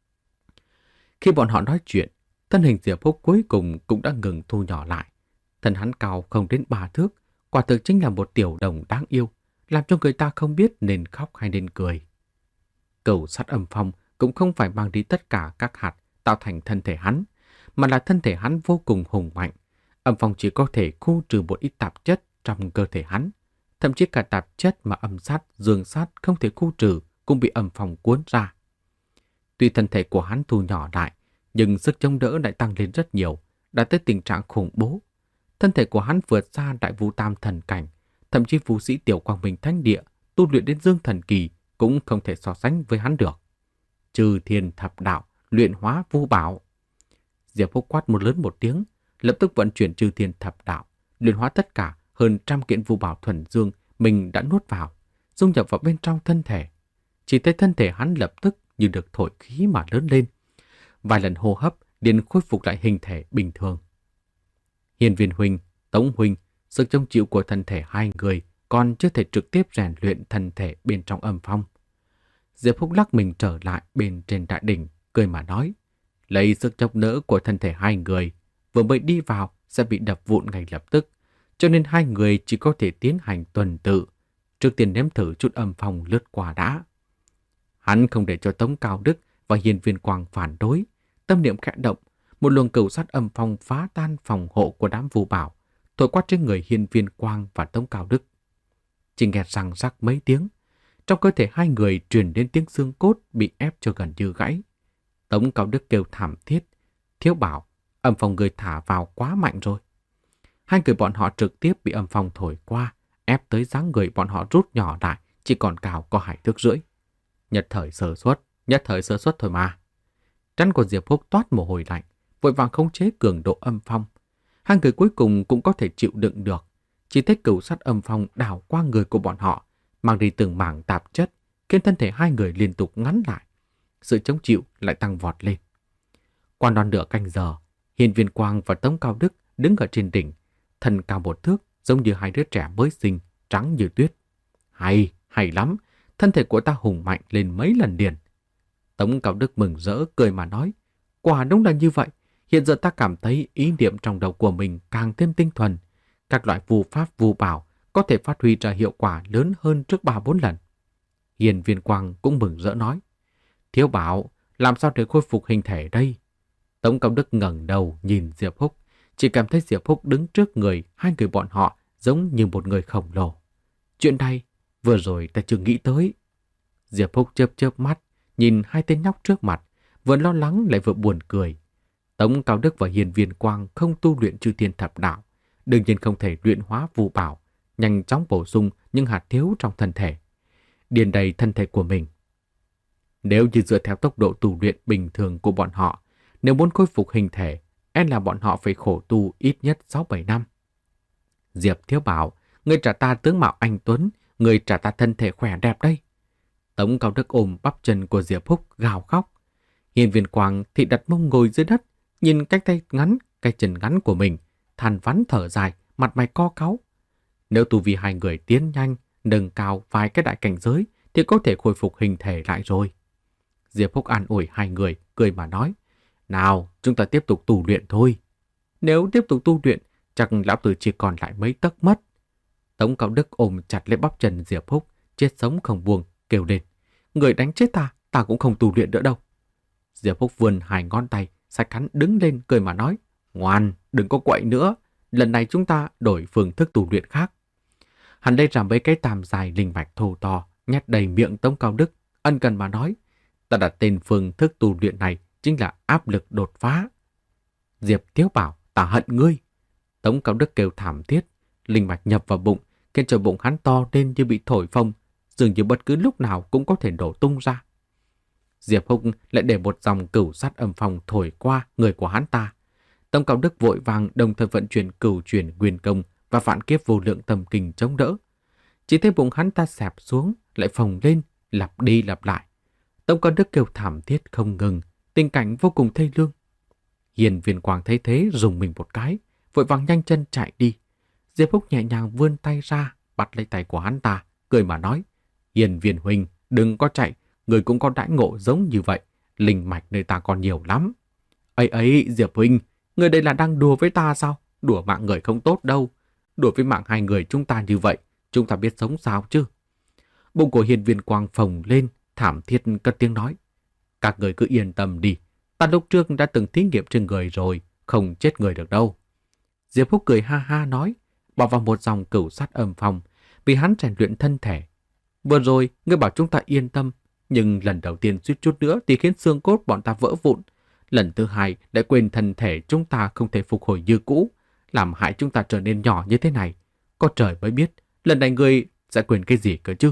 Khi bọn họ nói chuyện, thân hình Diệp Húc cuối cùng cũng đã ngừng thu nhỏ lại. Thân hắn cao không đến ba thước, quả thực chính là một tiểu đồng đáng yêu, làm cho người ta không biết nên khóc hay nên cười. Cửu sát âm phong cũng không phải mang đi tất cả các hạt tạo thành thân thể hắn, mà là thân thể hắn vô cùng hùng mạnh. Âm phong chỉ có thể khu trừ một ít tạp chất trong cơ thể hắn, thậm chí cả tạp chất mà âm sát, dương sát không thể khu trừ cũng bị âm phong cuốn ra. Tuy thân thể của hắn thu nhỏ lại, nhưng sức chống đỡ lại tăng lên rất nhiều, đã tới tình trạng khủng bố. Thân thể của hắn vượt xa đại vũ tam thần cảnh, thậm chí phù sĩ tiểu quang minh thánh địa tu luyện đến dương thần kỳ cũng không thể so sánh với hắn được. Trừ thiên thập đạo, luyện hóa vu bảo. Diệp Húc quát một lớn một tiếng, lập tức vận chuyển trừ thiên thập đạo, luyện hóa tất cả hơn trăm kiện vu bảo thuần dương mình đã nuốt vào, dung nhập vào bên trong thân thể. Chỉ thấy thân thể hắn lập tức như được thổi khí mà lớn lên. Vài lần hô hấp liền khôi phục lại hình thể bình thường. Hiên Viên huynh, Tống huynh, sức chống chịu của thân thể hai người còn chưa thể trực tiếp rèn luyện thân thể bên trong âm phong. Diệp Húc lắc mình trở lại bên trên đại đỉnh, cười mà nói: lấy sức chống đỡ của thân thể hai người, vừa mới đi vào sẽ bị đập vụn ngay lập tức, cho nên hai người chỉ có thể tiến hành tuần tự, trước tiên nếm thử chút âm phong lướt qua đã. Hắn không để cho Tống Cao Đức và Hiên Viên Quang phản đối, tâm niệm khẽ động, một luồng cửu sát âm phong phá tan phòng hộ của đám vu bảo, thổi qua trên người Hiên Viên Quang và Tống Cao Đức. Chỉ nghe răng rắc mấy tiếng, trong cơ thể hai người truyền đến tiếng xương cốt bị ép cho gần như gãy. Tống Cao Đức kêu thảm thiết: Thiếu Bảo, âm phong người thả vào quá mạnh rồi. Hai người bọn họ trực tiếp bị âm phong thổi qua, ép tới dáng người bọn họ rút nhỏ lại, chỉ còn cao có hai thước rưỡi. Nhất thời sơ suất, nhất thời sơ suất thôi mà. Trán của Diệp Húc toát mồ hôi lạnh, vội vàng khống chế cường độ âm phong. Hai người cuối cùng cũng có thể chịu đựng được. Chỉ thấy cửu sát âm phong đảo qua người của bọn họ, mang đi từng mảng tạp chất, khiến thân thể hai người liên tục ngắn lại. Sự chống chịu lại tăng vọt lên. Qua non nửa canh giờ, Hiên Viên Quang và Tống Cao Đức đứng ở trên đỉnh, thân cao một thước, giống như hai đứa trẻ mới sinh, trắng như tuyết. Hay, hay lắm, thân thể của ta hùng mạnh lên mấy lần liền. Tống Cao Đức mừng rỡ cười mà nói: quả đúng là như vậy, hiện giờ ta cảm thấy ý niệm trong đầu của mình càng thêm tinh thuần. Các loại phù pháp vu bảo có thể phát huy ra hiệu quả lớn hơn trước ba bốn lần. Hiên Viên Quang cũng mừng rỡ nói: Thiếu Bảo, làm sao để khôi phục hình thể đây? Tống Cao Đức ngẩng đầu nhìn Diệp Húc, chỉ cảm thấy Diệp Húc đứng trước người hai người bọn họ giống như một người khổng lồ. Chuyện này vừa rồi ta chưa nghĩ tới. Diệp Húc chớp chớp mắt, nhìn hai tên nhóc trước mặt, vừa lo lắng lại vừa buồn cười. Tống Cao Đức và Hiên Viên Quang không tu luyện chư thiên thập đạo, đương nhiên không thể luyện hóa vu bảo, nhanh chóng bổ sung những hạt thiếu trong thân thể, điền đầy thân thể của mình. Nếu như dựa theo tốc độ tu luyện bình thường của bọn họ, nếu muốn khôi phục hình thể, e là bọn họ phải khổ tu ít nhất sáu bảy năm. Diệp Thiếu Bảo, người trả ta tướng mạo anh tuấn, người trả ta thân thể khỏe đẹp đây. Tống Cao Đức ôm bắp chân của Diệp Húc gào khóc. Hiên Viên Quang thì đặt mông ngồi dưới đất, nhìn cái tay ngắn, cái chân ngắn của mình, than vãn thở dài, mặt mày co cáu. Nếu tu vi hai người tiến nhanh, nâng cao vài cái đại cảnh giới, thì có thể khôi phục hình thể lại rồi. Diệp Húc an ủi hai người, cười mà nói: nào, chúng ta tiếp tục tu luyện thôi. Nếu tiếp tục tu luyện, chắc lão tử chỉ còn lại mấy tấc mất. Tống Cao Đức ôm chặt lấy bắp chân Diệp Húc, chết sống không buông, kêu lên. Người đánh chết ta, ta cũng không tu luyện nữa đâu. Diệp Húc vươn hai ngón tay, xách hắn đứng lên cười mà nói. Ngoan, đừng có quậy nữa. Lần này chúng ta đổi phương thức tu luyện khác. Hắn lấy ra mấy cái tam dài linh mạch thô to, nhét đầy miệng Tống Cao Đức, ân cần mà nói. Ta đặt tên phương thức tu luyện này chính là áp lực đột phá. Diệp Tiếu bảo, ta hận ngươi. Tống Cao Đức kêu thảm thiết, linh mạch nhập vào bụng, khiến cho bụng hắn to lên như bị thổi phồng, dường như bất cứ lúc nào cũng có thể đổ tung ra. Diệp Húc lại để một dòng cửu sát âm phong thổi qua người của hắn ta. Tống Cao Đức vội vàng đồng thời vận chuyển cửu chuyển nguyên công và vạn kiếp vô lượng tâm kinh chống đỡ. Chỉ thấy bụng hắn ta xẹp xuống, lại phồng lên, lặp đi lặp lại. Tống Cao Đức kêu thảm thiết không ngừng, tình cảnh vô cùng thê lương. Hiền Viên Quang thấy thế rùng mình một cái, vội vàng nhanh chân chạy đi. Diệp Húc nhẹ nhàng vươn tay ra, bắt lấy tay của hắn ta, cười mà nói. Hiền Viên huynh, đừng có chạy, người cũng có đãi ngộ giống như vậy, linh mạch nơi ta còn nhiều lắm. Ấy ấy, Diệp huynh, người đây là đang đùa với ta sao? Đùa mạng người không tốt đâu. Đùa với mạng hai người chúng ta như vậy, chúng ta biết sống sao chứ? Bụng của Hiền Viên Quang phồng lên, thảm thiết cất tiếng nói. Các người cứ yên tâm đi, ta lúc trước đã từng thí nghiệm trên người rồi, không chết người được đâu. Diệp Húc cười ha ha nói, bỏ vào một dòng cửu sát âm phong, vì hắn rèn luyện thân thể. Vừa rồi, ngươi bảo chúng ta yên tâm, nhưng lần đầu tiên suýt chút nữa thì khiến xương cốt bọn ta vỡ vụn. Lần thứ hai lại quên thân thể chúng ta không thể phục hồi như cũ, làm hại chúng ta trở nên nhỏ như thế này. Có trời mới biết, lần này ngươi sẽ quên cái gì cơ chứ?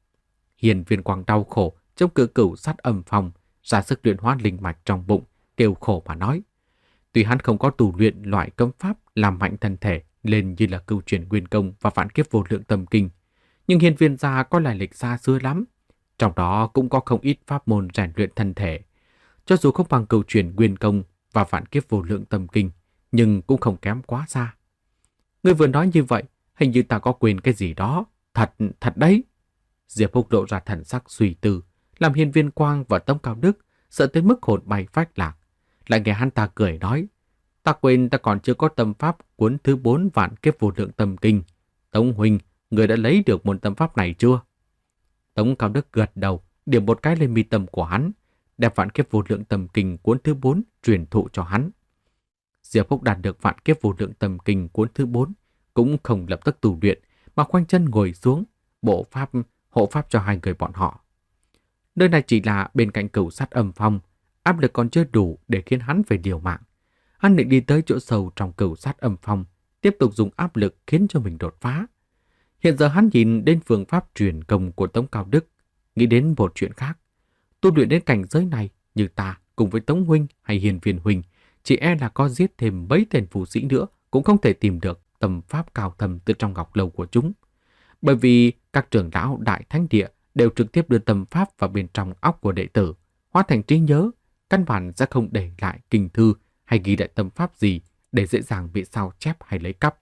Hiền Viên Quang đau khổ, trong cử cửu sát âm phong, ra sức luyện hóa linh mạch trong bụng, kêu khổ mà nói. Tuy hắn không có tu luyện loại cấm pháp làm mạnh thân thể lên như là cửu chuyển nguyên công và vạn kiếp vô lượng tâm kinh, nhưng Hiền Viên gia có lai lịch xa xưa lắm. Trong đó cũng có không ít pháp môn rèn luyện thân thể. Cho dù không bằng cửu chuyển nguyên công và vạn kiếp vô lượng tâm kinh, nhưng cũng không kém quá xa. Ngươi vừa nói như vậy, hình như ta có quên cái gì đó. Thật, thật đấy. Diệp Húc lộ ra thần sắc suy tư, làm Hiền Viên Quang và Tống Cao Đức sợ tới mức hồn bay phách lạc. Lại nghe hắn ta cười nói, ta quên ta còn chưa có tâm pháp cuốn thứ bốn vạn kiếp vô lượng tâm kinh. Tống huynh, người đã lấy được môn tâm pháp này chưa? Tống Cao Đức gật đầu, điểm một cái lên mi tâm của hắn, đem vạn kiếp vô lượng tâm kinh cuốn thứ bốn truyền thụ cho hắn. Diệp Húc đạt được vạn kiếp vô lượng tâm kinh cuốn thứ bốn, cũng không lập tức tu luyện, mà khoanh chân ngồi xuống, bộ pháp hộ pháp cho hai người bọn họ. Nơi này chỉ là bên cạnh cửu sát âm phong, áp lực còn chưa đủ để khiến hắn phải liều mạng. Hắn định đi tới chỗ sâu trong cửu sát âm phong, tiếp tục dùng áp lực khiến cho mình đột phá. Hiện giờ hắn nhìn đến phương pháp truyền công của Tống Cao Đức, nghĩ đến một chuyện khác. Tu luyện đến cảnh giới này, như ta cùng với Tống huynh hay Hiền Viên huynh, chỉ e là có giết thêm mấy tên phù sĩ nữa cũng không thể tìm được tâm pháp cao thâm từ trong ngọc lâu của chúng. Bởi vì các trưởng lão đại thánh địa đều trực tiếp đưa tâm pháp vào bên trong óc của đệ tử, hóa thành trí nhớ, căn bản sẽ không để lại kinh thư hay ghi lại tâm pháp gì để dễ dàng bị sao chép hay lấy cắp.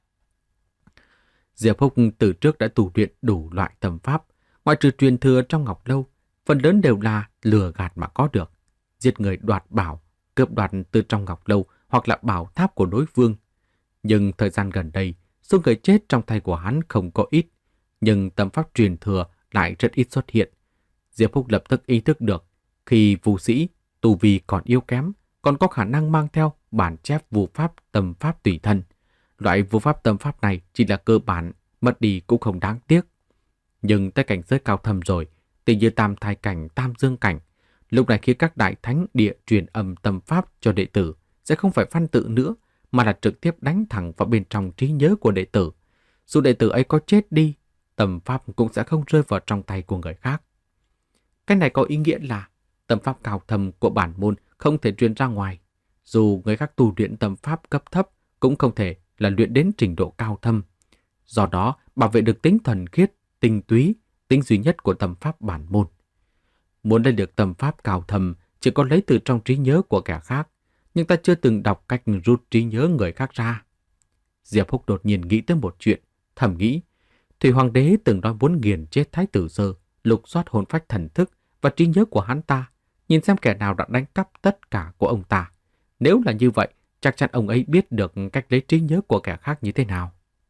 Diệp Húc từ trước đã tu luyện đủ loại tâm pháp, ngoại trừ truyền thừa trong ngọc lâu, phần lớn đều là lừa gạt mà có được, giết người đoạt bảo, cướp đoạt từ trong ngọc lâu hoặc là bảo tháp của đối phương. Nhưng thời gian gần đây, số người chết trong tay của hắn không có ít, nhưng tâm pháp truyền thừa lại rất ít xuất hiện. Diệp Húc lập tức ý thức được, khi phù sĩ tu vi còn yếu kém, còn có khả năng mang theo bản chép vu pháp tâm pháp tùy thân. Loại vu pháp tâm pháp này chỉ là cơ bản, mất đi cũng không đáng tiếc. Nhưng tới cảnh giới cao thâm rồi, tỷ như tam thai cảnh, tam dương cảnh, lúc này khi các đại thánh địa truyền âm tâm pháp cho đệ tử sẽ không phải văn tự nữa, mà là trực tiếp đánh thẳng vào bên trong trí nhớ của đệ tử. Dù đệ tử ấy có chết đi, tâm pháp cũng sẽ không rơi vào trong tay của người khác. Cái này có ý nghĩa là tâm pháp cao thâm của bản môn không thể truyền ra ngoài. Dù người khác tu luyện tâm pháp cấp thấp cũng không thể là luyện đến trình độ cao thâm. Do đó, bảo vệ được tính thuần khiết, tinh túy, tính duy nhất của tâm pháp bản môn. Muốn lấy được tâm pháp cao thâm chỉ có lấy từ trong trí nhớ của kẻ khác, nhưng ta chưa từng đọc cách rút trí nhớ người khác ra. Diệp Húc đột nhiên nghĩ tới một chuyện, thầm nghĩ, Thủy Hoàng đế từng nói muốn nghiền chết Thái tử Sơ, lục soát hồn phách thần thức và trí nhớ của hắn ta, nhìn xem kẻ nào đã đánh cắp tất cả của ông ta. Nếu là như vậy, chắc chắn ông ấy biết được cách lấy trí nhớ của kẻ khác như thế nào.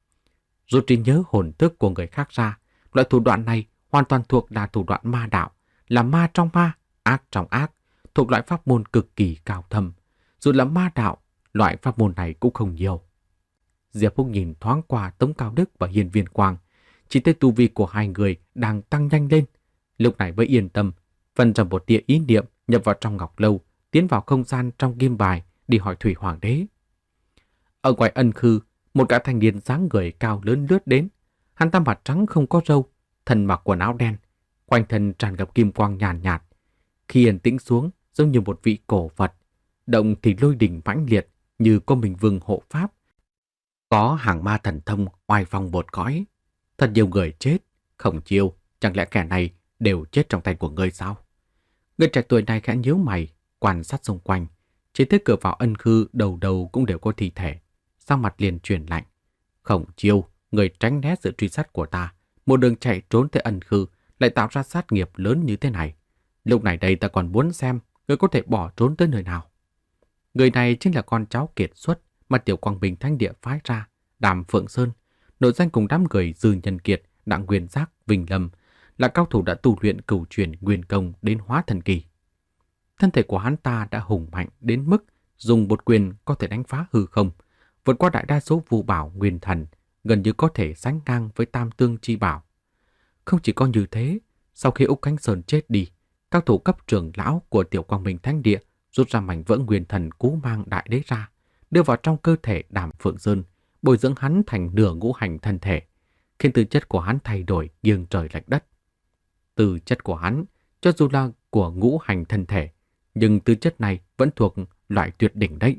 Rút trí nhớ hồn thức của người khác ra, loại thủ đoạn này hoàn toàn thuộc là thủ đoạn ma đạo, là ma trong ma, ác trong ác, thuộc loại pháp môn cực kỳ cao thâm. Dù là ma đạo, loại pháp môn này cũng không nhiều. Diệp Húc nhìn thoáng qua Tống Cao Đức và Hiên Viên Quang, chỉ thấy tu vi của hai người đang tăng nhanh lên. Lúc này mới yên tâm, phân ra một tia ý niệm nhập vào trong ngọc lâu, tiến vào không gian trong kim bài đi hỏi Thủy Hoàng đế. Ở ngoài ân khư, một gã thanh niên dáng người cao lớn lướt đến. Hắn ta mặt trắng không có râu, thân mặc quần áo đen, quanh thân tràn ngập kim quang nhàn nhạt, nhạt. Khi yên tĩnh xuống, giống như một vị cổ Phật, động thì lôi đình mãnh liệt như có mình vương hộ pháp. Có hàng ma thần thông oai phong bột cõi. Thật nhiều người chết, Khổng Chiêu, chẳng lẽ kẻ này đều chết trong tay của ngươi sao? Người trẻ tuổi này khẽ nhíu mày, quan sát xung quanh, chỉ thấy cửa vào ân khư đầu đầu cũng đều có thi thể. Sau mặt liền truyền lạnh. Khổng Chiêu, người tránh né sự truy sát của ta, một đường chạy trốn tới ân khư, lại tạo ra sát nghiệp lớn như thế này. Lúc này đây ta còn muốn xem người có thể bỏ trốn tới nơi nào. Người này chính là con cháu kiệt xuất mà Tiểu Quang Minh Thánh Địa phái ra, Đàm Phượng Sơn, nội danh cùng đám người Dư Nhân Kiệt, Đặng Nguyên Giác, Vinh Lâm, là cao thủ đã tu luyện cửu truyền nguyên công đến hóa thần kỳ. Thân thể của hắn ta đã hùng mạnh đến mức dùng một quyền có thể đánh phá hư không, vượt qua đại đa số vũ bảo nguyên thần, gần như có thể sánh ngang với tam tương chi bảo. Không chỉ có như thế, sau khi Úc Khánh Sơn chết đi, các thủ cấp trưởng lão của Tiểu Quang Minh Thánh Địa rút ra mảnh vỡ nguyên thần cú mang đại đế ra, đưa vào trong cơ thể Đàm Phượng Sơn, bồi dưỡng hắn thành nửa ngũ hành thân thể, khiến tư chất của hắn thay đổi nghiêng trời lệch đất. Tư chất của hắn, cho dù là của ngũ hành thân thể, nhưng tư chất này vẫn thuộc loại tuyệt đỉnh đấy.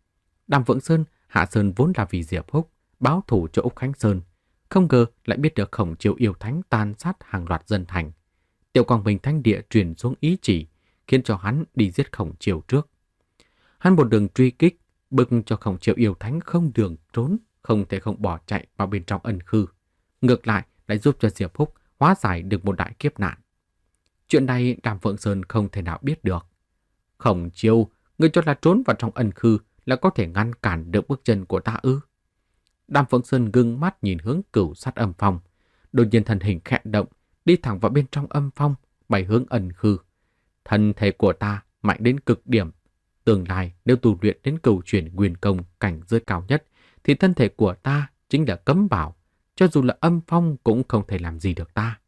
Đàm Phượng Sơn hạ sơn vốn là vì Diệp Húc báo thù cho Úc Khánh Sơn, không ngờ lại biết được Khổng Chiêu yêu thánh tàn sát hàng loạt dân thành. Tiểu Quang Minh Thánh Địa truyền xuống ý chỉ, khiến cho hắn đi giết Khổng Chiêu trước. Hắn một đường truy kích, bức cho Khổng Chiêu yêu thánh không đường trốn, không thể không bỏ chạy vào bên trong ân khư. Ngược lại lại giúp cho Diệp Húc hóa giải được một đại kiếp nạn. Chuyện này Đàm Phượng Sơn không thể nào biết được. Khổng Chiêu, người cho là trốn vào trong ân khư là có thể ngăn cản được bước chân của ta ư? Đàm Phượng Sơn gưng mắt nhìn hướng Cửu Sát Âm Phong, đột nhiên thân hình khẽ động, đi thẳng vào bên trong âm phong, bay hướng ân khư. Thân thể của ta mạnh đến cực điểm, tương lai nếu tu luyện đến cửu chuyển nguyên công cảnh giới cao nhất, thì thân thể của ta chính là cấm bảo, cho dù là âm phong cũng không thể làm gì được ta.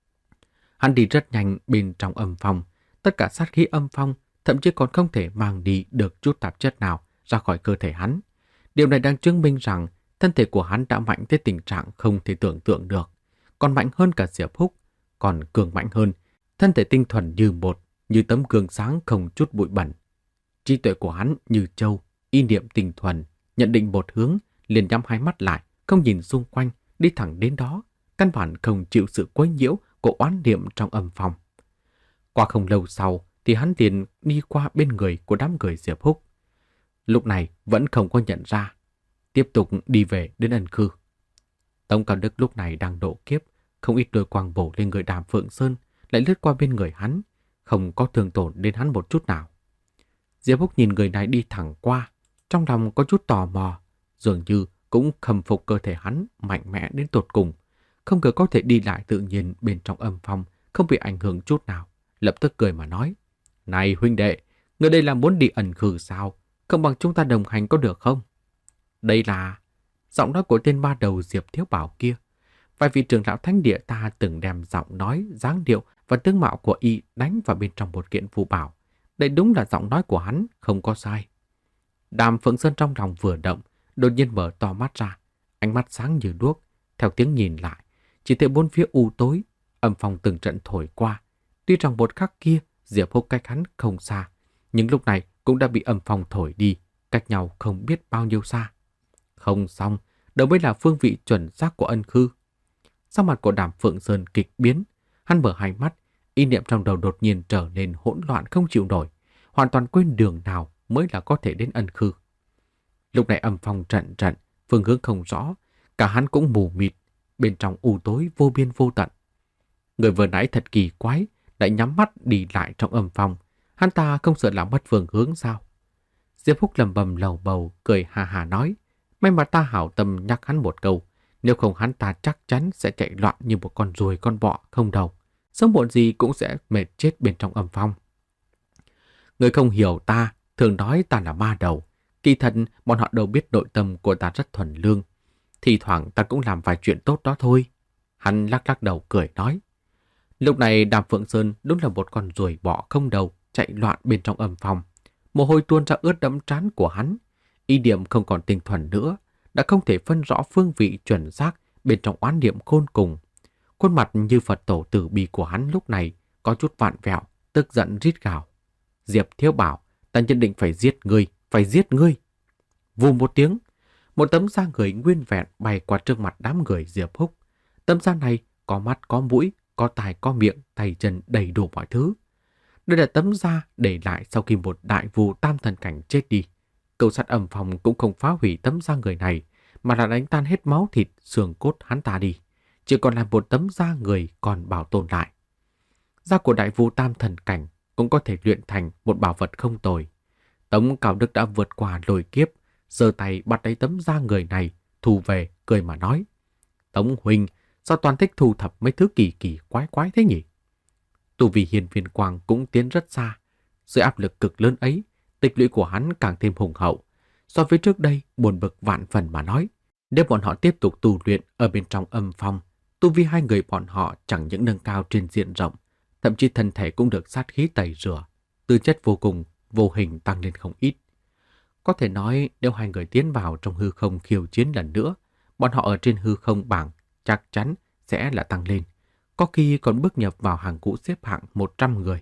Hắn đi rất nhanh bên trong âm phong, tất cả sát khí âm phong thậm chí còn không thể mang đi được chút tạp chất nào ra khỏi cơ thể hắn. Điều này đang chứng minh rằng thân thể của hắn đã mạnh tới tình trạng không thể tưởng tượng được, còn mạnh hơn cả Diệp Húc, còn cường mạnh hơn, thân thể tinh thuần như một, như tấm gương sáng không chút bụi bẩn. Trí tuệ của hắn như châu, ý niệm tinh thuần, nhận định một hướng, liền nhắm hai mắt lại, không nhìn xung quanh, đi thẳng đến đó, căn bản không chịu sự quấy nhiễu của oán niệm trong âm phong. Qua không lâu sau thì hắn liền đi qua bên người của đám người Diệp Húc. Lúc này vẫn không có nhận ra, tiếp tục đi về đến ân khư. Tống Cao Đức lúc này đang độ kiếp, không ít đôi quang bổ lên người Đàm Phượng Sơn, lại lướt qua bên người hắn, không có thương tổn đến hắn một chút nào. Diệp Húc nhìn người này đi thẳng qua, trong lòng có chút tò mò, dường như cũng khâm phục cơ thể hắn mạnh mẽ đến tột cùng, không ngờ có thể đi lại tự nhiên bên trong âm phong, không bị ảnh hưởng chút nào, lập tức cười mà nói: "Này huynh đệ, người đây là muốn đi ẩn khư sao? Không bằng chúng ta đồng hành có được không?" Đây là giọng nói của tên ba đầu Diệp Thiếu Bảo kia. Vài vị trưởng lão Thánh Địa ta từng đem giọng nói, dáng điệu và tướng mạo của y đánh vào bên trong một kiện phù bảo. Đây đúng là giọng nói của hắn, không có sai. Đàm Phượng Sơn trong lòng vừa động, đột nhiên mở to mắt ra, ánh mắt sáng như đuốc. Theo tiếng nhìn lại, chỉ thấy bốn phía u tối, âm phong từng trận thổi qua. Tuy rằng một khắc kia Diệp Húc cách hắn không xa, nhưng lúc này cũng đã bị âm phong thổi đi, cách nhau không biết bao nhiêu xa. Không xong, đâu mới là phương vị chuẩn xác của ân khư. Sắc mặt của Đàm Phượng Sơn kịch biến, hắn mở hai mắt, ý niệm trong đầu đột nhiên trở nên hỗn loạn không chịu nổi, hoàn toàn quên đường nào mới là có thể đến ân khư. Lúc này âm phong trận trận, phương hướng không rõ, cả hắn cũng mù mịt, bên trong u tối vô biên vô tận. Người vừa nãy thật kỳ quái, lại nhắm mắt đi lại trong âm phong, hắn ta không sợ làm mất phương hướng sao? Diệp Húc lầm bầm lầu bầu, cười hà hà nói. May mà ta hảo tâm nhắc hắn một câu. Nếu không hắn ta chắc chắn sẽ chạy loạn như một con ruồi con bọ không đầu. Sớm muộn gì cũng sẽ mệt chết bên trong âm phong. Người không hiểu ta, thường nói ta là ma đầu. Kỳ thật, bọn họ đâu biết nội tâm của ta rất thuần lương. Thì thoảng ta cũng làm vài chuyện tốt đó thôi. Hắn lắc lắc đầu cười nói. Lúc này Đàm Phượng Sơn đúng là một con ruồi bọ không đầu chạy loạn bên trong âm phòng. Mồ hôi tuôn ra ướt đẫm trán của hắn. Ý niệm không còn tinh thuần nữa, đã không thể phân rõ phương vị chuẩn xác bên trong oán niệm khôn cùng. Khuôn mặt như Phật tổ tử bi của hắn lúc này có chút vặn vẹo, tức giận rít gào. Diệp Thiếu Bảo, ta nhất định phải giết ngươi, phải giết ngươi. Vù một tiếng, một tấm da người nguyên vẹn bay qua trước mặt đám người Diệp Húc. Tấm da này có mắt, có mũi, có tai, có miệng, tay chân đầy đủ mọi thứ. Đây là tấm da để lại sau khi một đại vù tam thần cảnh chết đi. Cậu sát âm phòng cũng không phá hủy tấm da người này, mà là đánh tan hết máu thịt, xương cốt hắn ta đi. Chỉ còn là một tấm da người còn bảo tồn lại. Da của đại vù tam thần cảnh cũng có thể luyện thành một bảo vật không tồi. Tống Cao Đức đã vượt qua lôi kiếp, giơ tay bắt lấy tấm da người này, thu về, cười mà nói. Tống huynh, sao toàn thích thu thập mấy thứ kỳ kỳ quái quái thế nhỉ? Tu vi Hiên Viên Quang cũng tiến rất xa. Dưới áp lực cực lớn ấy, tích lũy của hắn càng thêm hùng hậu. So với trước đây, buồn bực vạn phần mà nói. Nếu bọn họ tiếp tục tu luyện ở bên trong âm phong, tu vi hai người bọn họ chẳng những nâng cao trên diện rộng, thậm chí thân thể cũng được sát khí tẩy rửa, tư chất vô cùng, vô hình tăng lên không ít. Có thể nói nếu hai người tiến vào trong hư không khiêu chiến lần nữa, bọn họ ở trên hư không bảng chắc chắn sẽ là tăng lên, có khi còn bước nhập vào hàng ngũ xếp hạng một trăm người.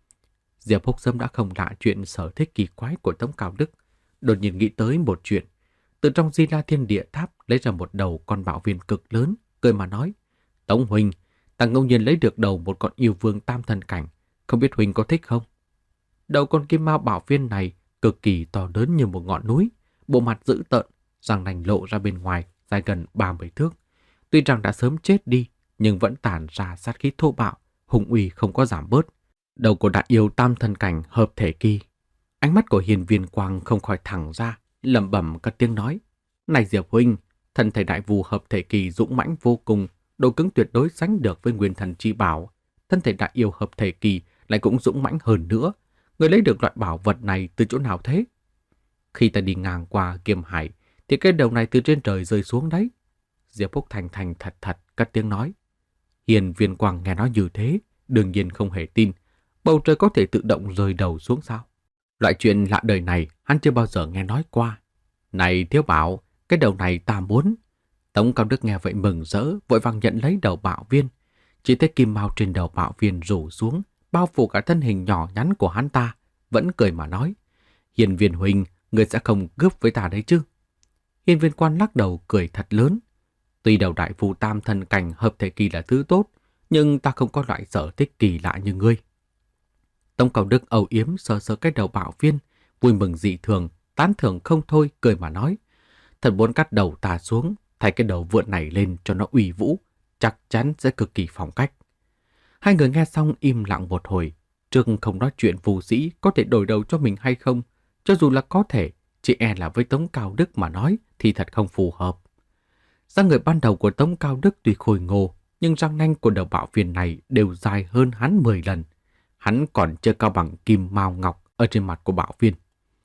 Diệp Húc sớm đã không lạ chuyện sở thích kỳ quái của Tống Cao Đức, đột nhiên nghĩ tới một chuyện. Từ trong Di La Thiên Địa Tháp lấy ra một đầu con bạo viên cực lớn, cười mà nói. Tống huynh, ta ngẫu nhiên lấy được đầu một con yêu vương tam thần cảnh, không biết huynh có thích không? Đầu con kim mao bảo viên này cực kỳ to lớn như một ngọn núi, bộ mặt dữ tợn, răng nanh lộ ra bên ngoài, dài gần ba mươi thước. Tuy rằng đã sớm chết đi, nhưng vẫn tản ra sát khí thô bạo, hùng uy không có giảm bớt. Đầu của đại yêu tam thần cảnh hợp thể kỳ. Ánh mắt của Hiên Viên Quang không khỏi thẳng ra, lẩm bẩm cất tiếng nói. Này Diệp huynh, thân thể đại vù hợp thể kỳ dũng mãnh vô cùng, độ cứng tuyệt đối sánh được với nguyên thần chi bảo. Thân thể đại yêu hợp thể kỳ lại cũng dũng mãnh hơn nữa. Người lấy được loại bảo vật này từ chỗ nào thế? Khi ta đi ngang qua Kiêm Hải, thì cái đầu này từ trên trời rơi xuống đấy. Diệp Húc thành thành thật thật cất tiếng nói. Hiên Viên Quang nghe nói như thế, đương nhiên không hề tin. Bầu trời có thể tự động rơi đầu xuống sao? Loại chuyện lạ đời này hắn chưa bao giờ nghe nói qua. Này Thiếu Bảo, cái đầu này ta muốn. Tống Cao Đức nghe vậy mừng rỡ, vội vàng nhận lấy đầu bạo viên. Chỉ thấy kim mao trên đầu bạo viên rủ xuống, bao phủ cả thân hình nhỏ nhắn của hắn ta, vẫn cười mà nói. Hiên Viên huynh, người sẽ không cướp với ta đấy chứ? Hiên Viên Quan lắc đầu cười thật lớn. Tuy đầu đại phù tam thần cảnh hợp thể kỳ là thứ tốt, nhưng ta không có loại sở thích kỳ lạ như ngươi. Tống Cao Đức âu yếm sờ sờ cái đầu bạo viên, vui mừng dị thường, tán thưởng không thôi, cười mà nói. Thật muốn cắt đầu ta xuống, thay cái đầu vượn này lên cho nó uy vũ, chắc chắn sẽ cực kỳ phong cách. Hai người nghe xong im lặng một hồi, trước không nói chuyện phù sĩ có thể đổi đầu cho mình hay không, cho dù là có thể, chỉ e là với Tống Cao Đức mà nói thì thật không phù hợp. Răng người ban đầu của Tống Cao Đức tuy khôi ngô, nhưng răng nanh của đầu bạo viên này đều dài hơn hắn mười lần. Hắn còn chưa cao bằng kim mao ngọc ở trên mặt của bạo viên.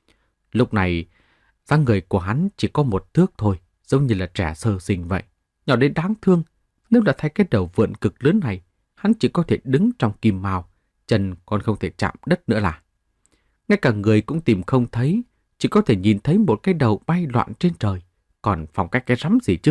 Lúc này, răng người của hắn chỉ có một thước thôi, giống như là trẻ sơ sinh vậy. Nhỏ đến đáng thương, nếu đã thấy cái đầu vượn cực lớn này, hắn chỉ có thể đứng trong kim mao, chân còn không thể chạm đất nữa là. Ngay cả người cũng tìm không thấy, chỉ có thể nhìn thấy một cái đầu bay loạn trên trời, còn phong cách cái rắm gì chứ?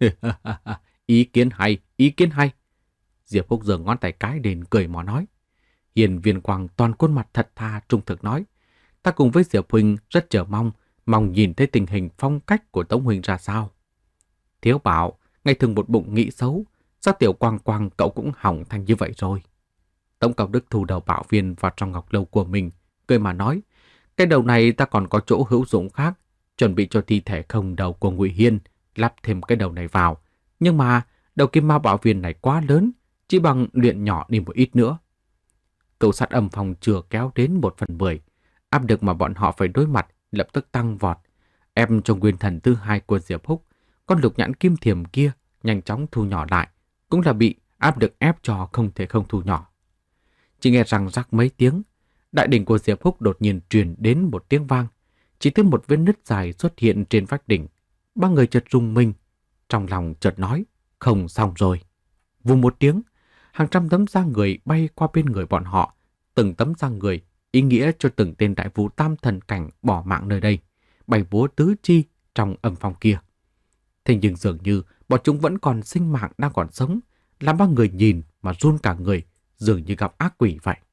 Ý kiến hay, ý kiến hay. Diệp Húc giơ ngón tay cái đến cười mò nói. Hiên Viên Quang toàn khuôn mặt thật thà trung thực nói. Ta cùng với Diệp huynh rất chờ mong, mong nhìn thấy tình hình phong cách của Tống huynh ra sao. Thiếu Bảo, ngày thường một bụng nghĩ xấu, sao Tiểu Quang Quang cậu cũng hỏng thành như vậy rồi? Tống Cao Đức thu đầu bạo viên vào trong ngọc lâu của mình, cười mà nói. Cái đầu này ta còn có chỗ hữu dụng khác, chuẩn bị cho thi thể không đầu của Ngụy Hiên, lắp thêm cái đầu này vào. Nhưng mà đầu kim ma bạo viên này quá lớn, chỉ bằng luyện nhỏ đi một ít nữa. Cậu sát âm phòng chưa kéo đến một phần mười, áp lực mà bọn họ phải đối mặt lập tức tăng vọt. Ép trong nguyên thần thứ hai của Diệp Húc, con lục nhãn kim thiềm kia nhanh chóng thu nhỏ lại, cũng là bị áp lực ép cho không thể không thu nhỏ. Chỉ nghe răng rắc mấy tiếng, đại đỉnh của Diệp Húc đột nhiên truyền đến một tiếng vang. Chỉ thấy một vết nứt dài xuất hiện trên vách đỉnh. Ba người chợt rung mình, trong lòng chợt nói, không xong rồi. Vù một tiếng, hàng trăm tấm da người bay qua bên người bọn họ, từng tấm da người ý nghĩa cho từng tên đại vũ tam thần cảnh bỏ mạng nơi đây, bay búa tứ chi trong âm phong kia. Thế nhưng dường như bọn chúng vẫn còn sinh mạng đang còn sống, làm ba người nhìn mà run cả người, dường như gặp ác quỷ vậy.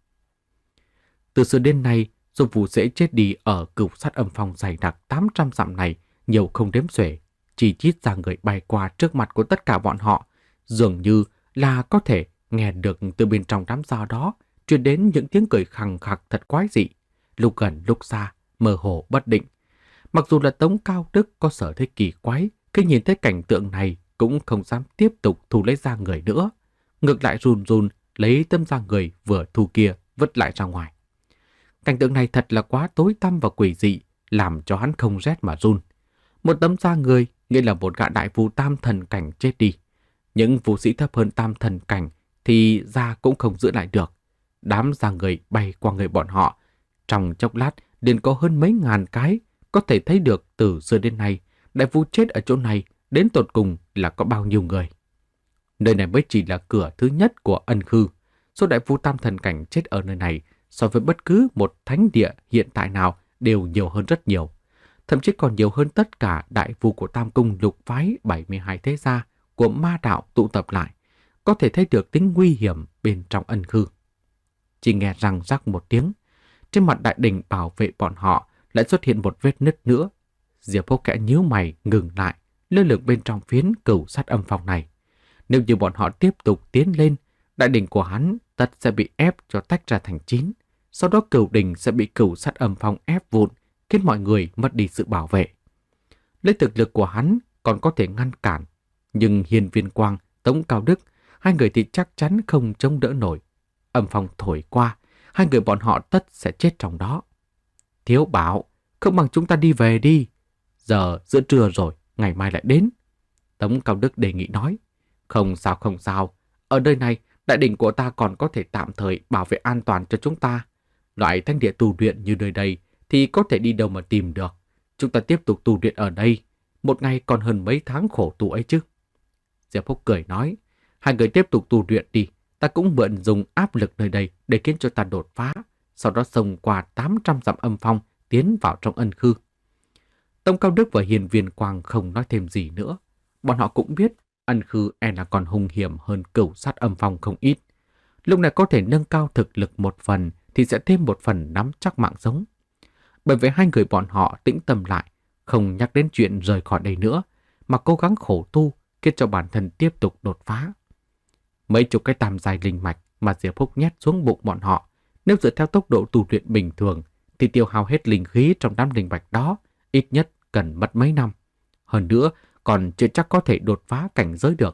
Từ sự đến nay, số vụ dễ chết đi ở cửu sát âm phong dày đặc tám trăm dặm này nhiều không đếm xuể, chỉ chít ra người bay qua trước mặt của tất cả bọn họ, dường như là có thể nghe được từ bên trong đám da đó truyền đến những tiếng cười khằng khặc thật quái dị, lúc gần lúc xa, mơ hồ bất định. Mặc dù là Tống Cao Đức có sở thích kỳ quái, khi nhìn thấy cảnh tượng này cũng không dám tiếp tục thu lấy da người nữa, ngược lại run run lấy tấm da người vừa thu kia vứt lại ra ngoài. Cảnh tượng này thật là quá tối tăm và quỷ dị, làm cho hắn không rét mà run. Một tấm da người nghĩa là một gã đại vũ tam thần cảnh chết đi. Những vũ sĩ thấp hơn tam thần cảnh thì da cũng không giữ lại được. Đám da người bay qua người bọn họ, trong chốc lát liền có hơn mấy ngàn cái, có thể thấy được từ xưa đến nay, đại vũ chết ở chỗ này đến tột cùng là có bao nhiêu người. Nơi này mới chỉ là cửa thứ nhất của Ân Khư. Số đại vũ tam thần cảnh chết ở nơi này so với bất cứ một thánh địa hiện tại nào đều nhiều hơn rất nhiều. Thậm chí còn nhiều hơn tất cả đại vu của Tam Cung lục phái bảy mươi hai thế gia của ma đạo tụ tập lại. Có thể thấy được tính nguy hiểm bên trong Ân Khư. Chỉ nghe răng rắc một tiếng, trên mặt đại đỉnh bảo vệ bọn họ lại xuất hiện một vết nứt nữa. Diệp Húc kẽ nhíu mày ngừng lại, lơ lửng bên trong phiến cửu sát âm phong này. Nếu như bọn họ tiếp tục tiến lên, đại đỉnh của hắn tất sẽ bị ép cho tách ra thành chín. Sau đó cửu đỉnh sẽ bị cửu sát âm phong ép vụn, khiến mọi người mất đi sự bảo vệ. Lấy thực lực của hắn còn có thể ngăn cản, nhưng Hiên Viên Quang, Tống Cao Đức, hai người thì chắc chắn không chống đỡ nổi. Âm phong thổi qua, hai người bọn họ tất sẽ chết trong đó. Thiếu Bảo, không bằng chúng ta đi về đi. Giờ giữa trưa rồi, ngày mai lại đến. Tống Cao Đức đề nghị nói. Không sao không sao, ở nơi này đại đỉnh của ta còn có thể tạm thời bảo vệ an toàn cho chúng ta. Loại thánh địa tu luyện như nơi đây thì có thể đi đâu mà tìm được. Chúng ta tiếp tục tu luyện ở đây, một ngày còn hơn mấy tháng khổ tù ấy chứ. Diệp Húc cười nói, hai người tiếp tục tu luyện đi, ta cũng mượn dùng áp lực nơi đây để khiến cho ta đột phá, sau đó xông qua tám trăm dặm âm phong tiến vào trong Ân Khư. Tông Cao Đức và Hiên Viên Quang không nói thêm gì nữa. Bọn họ cũng biết Ân Khư e là còn hung hiểm hơn cửu sát âm phong không ít. Lúc này có thể nâng cao thực lực một phần thì sẽ thêm một phần nắm chắc mạng sống. Bởi vậy hai người bọn họ tĩnh tâm lại, không nhắc đến chuyện rời khỏi đây nữa, mà cố gắng khổ tu, khiến cho bản thân tiếp tục đột phá. Mấy chục cái tam giai linh mạch mà Diệp Húc nhét xuống bụng bọn họ, nếu dựa theo tốc độ tu luyện bình thường, thì tiêu hao hết linh khí trong đám linh mạch đó, ít nhất cần mất mấy năm. Hơn nữa, còn chưa chắc có thể đột phá cảnh giới được.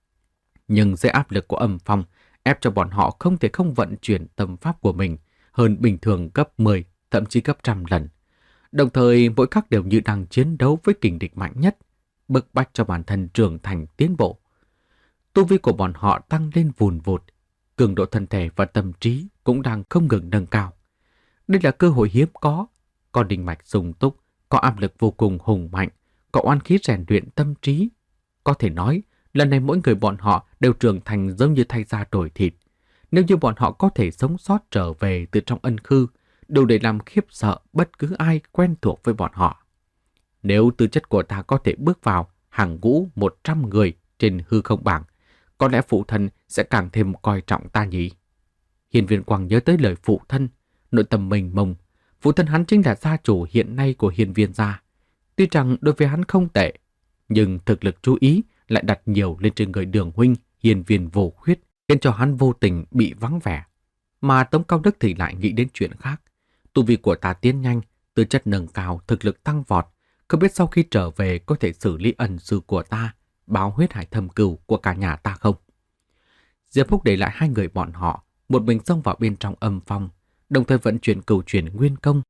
Nhưng dưới áp lực của âm phong, ép cho bọn họ không thể không vận chuyển tâm pháp của mình, hơn bình thường gấp mười, thậm chí gấp trăm lần. Đồng thời mỗi khắc đều như đang chiến đấu với kình địch mạnh nhất, bức bách cho bản thân trưởng thành tiến bộ. Tu vi của bọn họ tăng lên vùn vụt, cường độ thân thể và tâm trí cũng đang không ngừng nâng cao. Đây là cơ hội hiếm có, có đỉnh mạch sung túc, có áp lực vô cùng hùng mạnh, có oan khí rèn luyện tâm trí. Có thể nói, lần này mỗi người bọn họ đều trưởng thành giống như thay da đổi thịt. Nếu như bọn họ có thể sống sót trở về từ trong Ân Khư, đủ để làm khiếp sợ bất cứ ai quen thuộc với bọn họ. Nếu tư chất của ta có thể bước vào hàng ngũ một trăm người trên hư không bảng, có lẽ phụ thân sẽ càng thêm coi trọng ta nhỉ. Hiên Viên Quang nhớ tới lời phụ thân, nội tâm mình mông. Phụ thân hắn chính là gia chủ hiện nay của Hiên Viên gia. Tuy rằng đối với hắn không tệ, nhưng thực lực chú ý lại đặt nhiều lên trên người Đường huynh Hiên Viên vô khuyết, khiến cho hắn vô tình bị vắng vẻ. Mà Tống Cao Đức thì lại nghĩ đến chuyện khác. Tu vi của ta tiến nhanh, tư chất nâng cao, thực lực tăng vọt, không biết sau khi trở về có thể xử lý ân sư của ta, báo huyết hải thâm cừu của cả nhà ta không? Diệp Húc để lại hai người bọn họ, một mình xông vào bên trong âm phong, đồng thời vận chuyển cửu chuyển nguyên công.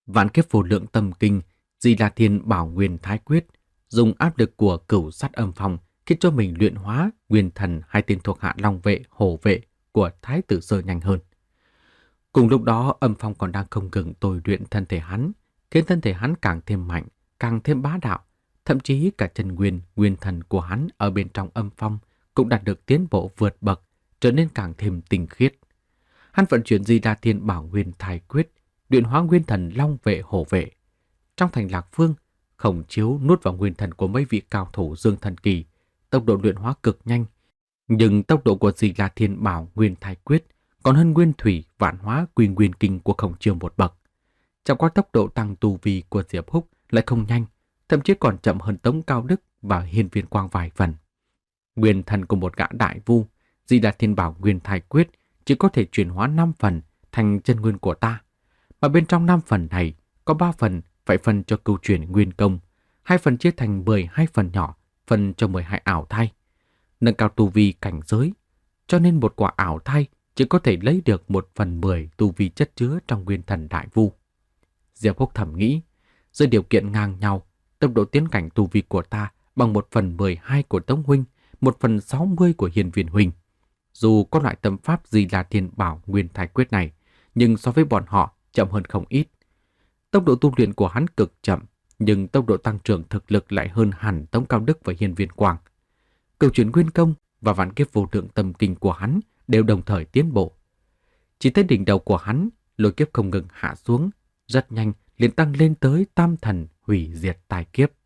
Vạn kiếp vô lượng tâm kinh, Di La Thiên Bảo Nguyên Thái Quyết, dùng áp lực của cửu sát âm phong khiến cho mình luyện hóa nguyên thần hai tên thuộc hạ Long Vệ, Hổ Vệ của Thái tử Sơ nhanh hơn. Cùng lúc đó, âm phong còn đang không ngừng tôi luyện thân thể hắn, khiến thân thể hắn càng thêm mạnh, càng thêm bá đạo. Thậm chí cả chân nguyên, nguyên thần của hắn ở bên trong âm phong cũng đạt được tiến bộ vượt bậc, trở nên càng thêm tinh khiết. Hắn vận chuyển Di La Thiên Bảo Nguyên Thái Quyết, luyện hóa nguyên thần Long Vệ, Hổ Vệ. Trong thành Lạc Phương, Khổng Chiếu nuốt vào nguyên thần của mấy vị cao thủ Dương Thần Kỳ, tốc độ luyện hóa cực nhanh. Nhưng tốc độ của Di La Thiên Bảo Nguyên Thái Quyết còn hơn Nguyên Thủy Vạn Hóa Quy Nguyên Kinh của Khổng Chiếu một bậc. Chẳng qua tốc độ tăng tu vi của Diệp Húc lại không nhanh, thậm chí còn chậm hơn Tống Cao Đức và Hiên Viên Quang vài phần. Nguyên thần của một gã đại vu, Di La Thiên Bảo Nguyên Thái Quyết chỉ có thể chuyển hóa năm phần thành chân nguyên của ta, mà bên trong năm phần này có ba phần phải phân cho câu chuyển nguyên công, hai phần chia thành mười hai phần nhỏ, phân cho mười hai ảo thai. Nâng cao tu vi cảnh giới, cho nên một quả ảo thai chỉ có thể lấy được một phần mười tu vi chất chứa trong nguyên thần đại vu. Diệp Húc thầm nghĩ, dưới điều kiện ngang nhau, tốc độ tiến cảnh tu vi của ta bằng một phần mười hai của Tống Huynh, một phần sáu mươi của Hiên Viên Huynh. Dù có loại tâm pháp Di La Thiên Bảo Nguyên Thái Quyết này, nhưng so với bọn họ chậm hơn không ít. Tốc độ tu luyện của hắn cực chậm, nhưng tốc độ tăng trưởng thực lực lại hơn hẳn Tống Cao Đức và Hiên Viên Quang. Cửu chuyển nguyên công và vạn kiếp vô lượng tâm kinh của hắn đều đồng thời tiến bộ. Chỉ tới đỉnh đầu của hắn, lôi kiếp không ngừng hạ xuống, rất nhanh liền tăng lên tới tam thần hủy diệt tài kiếp.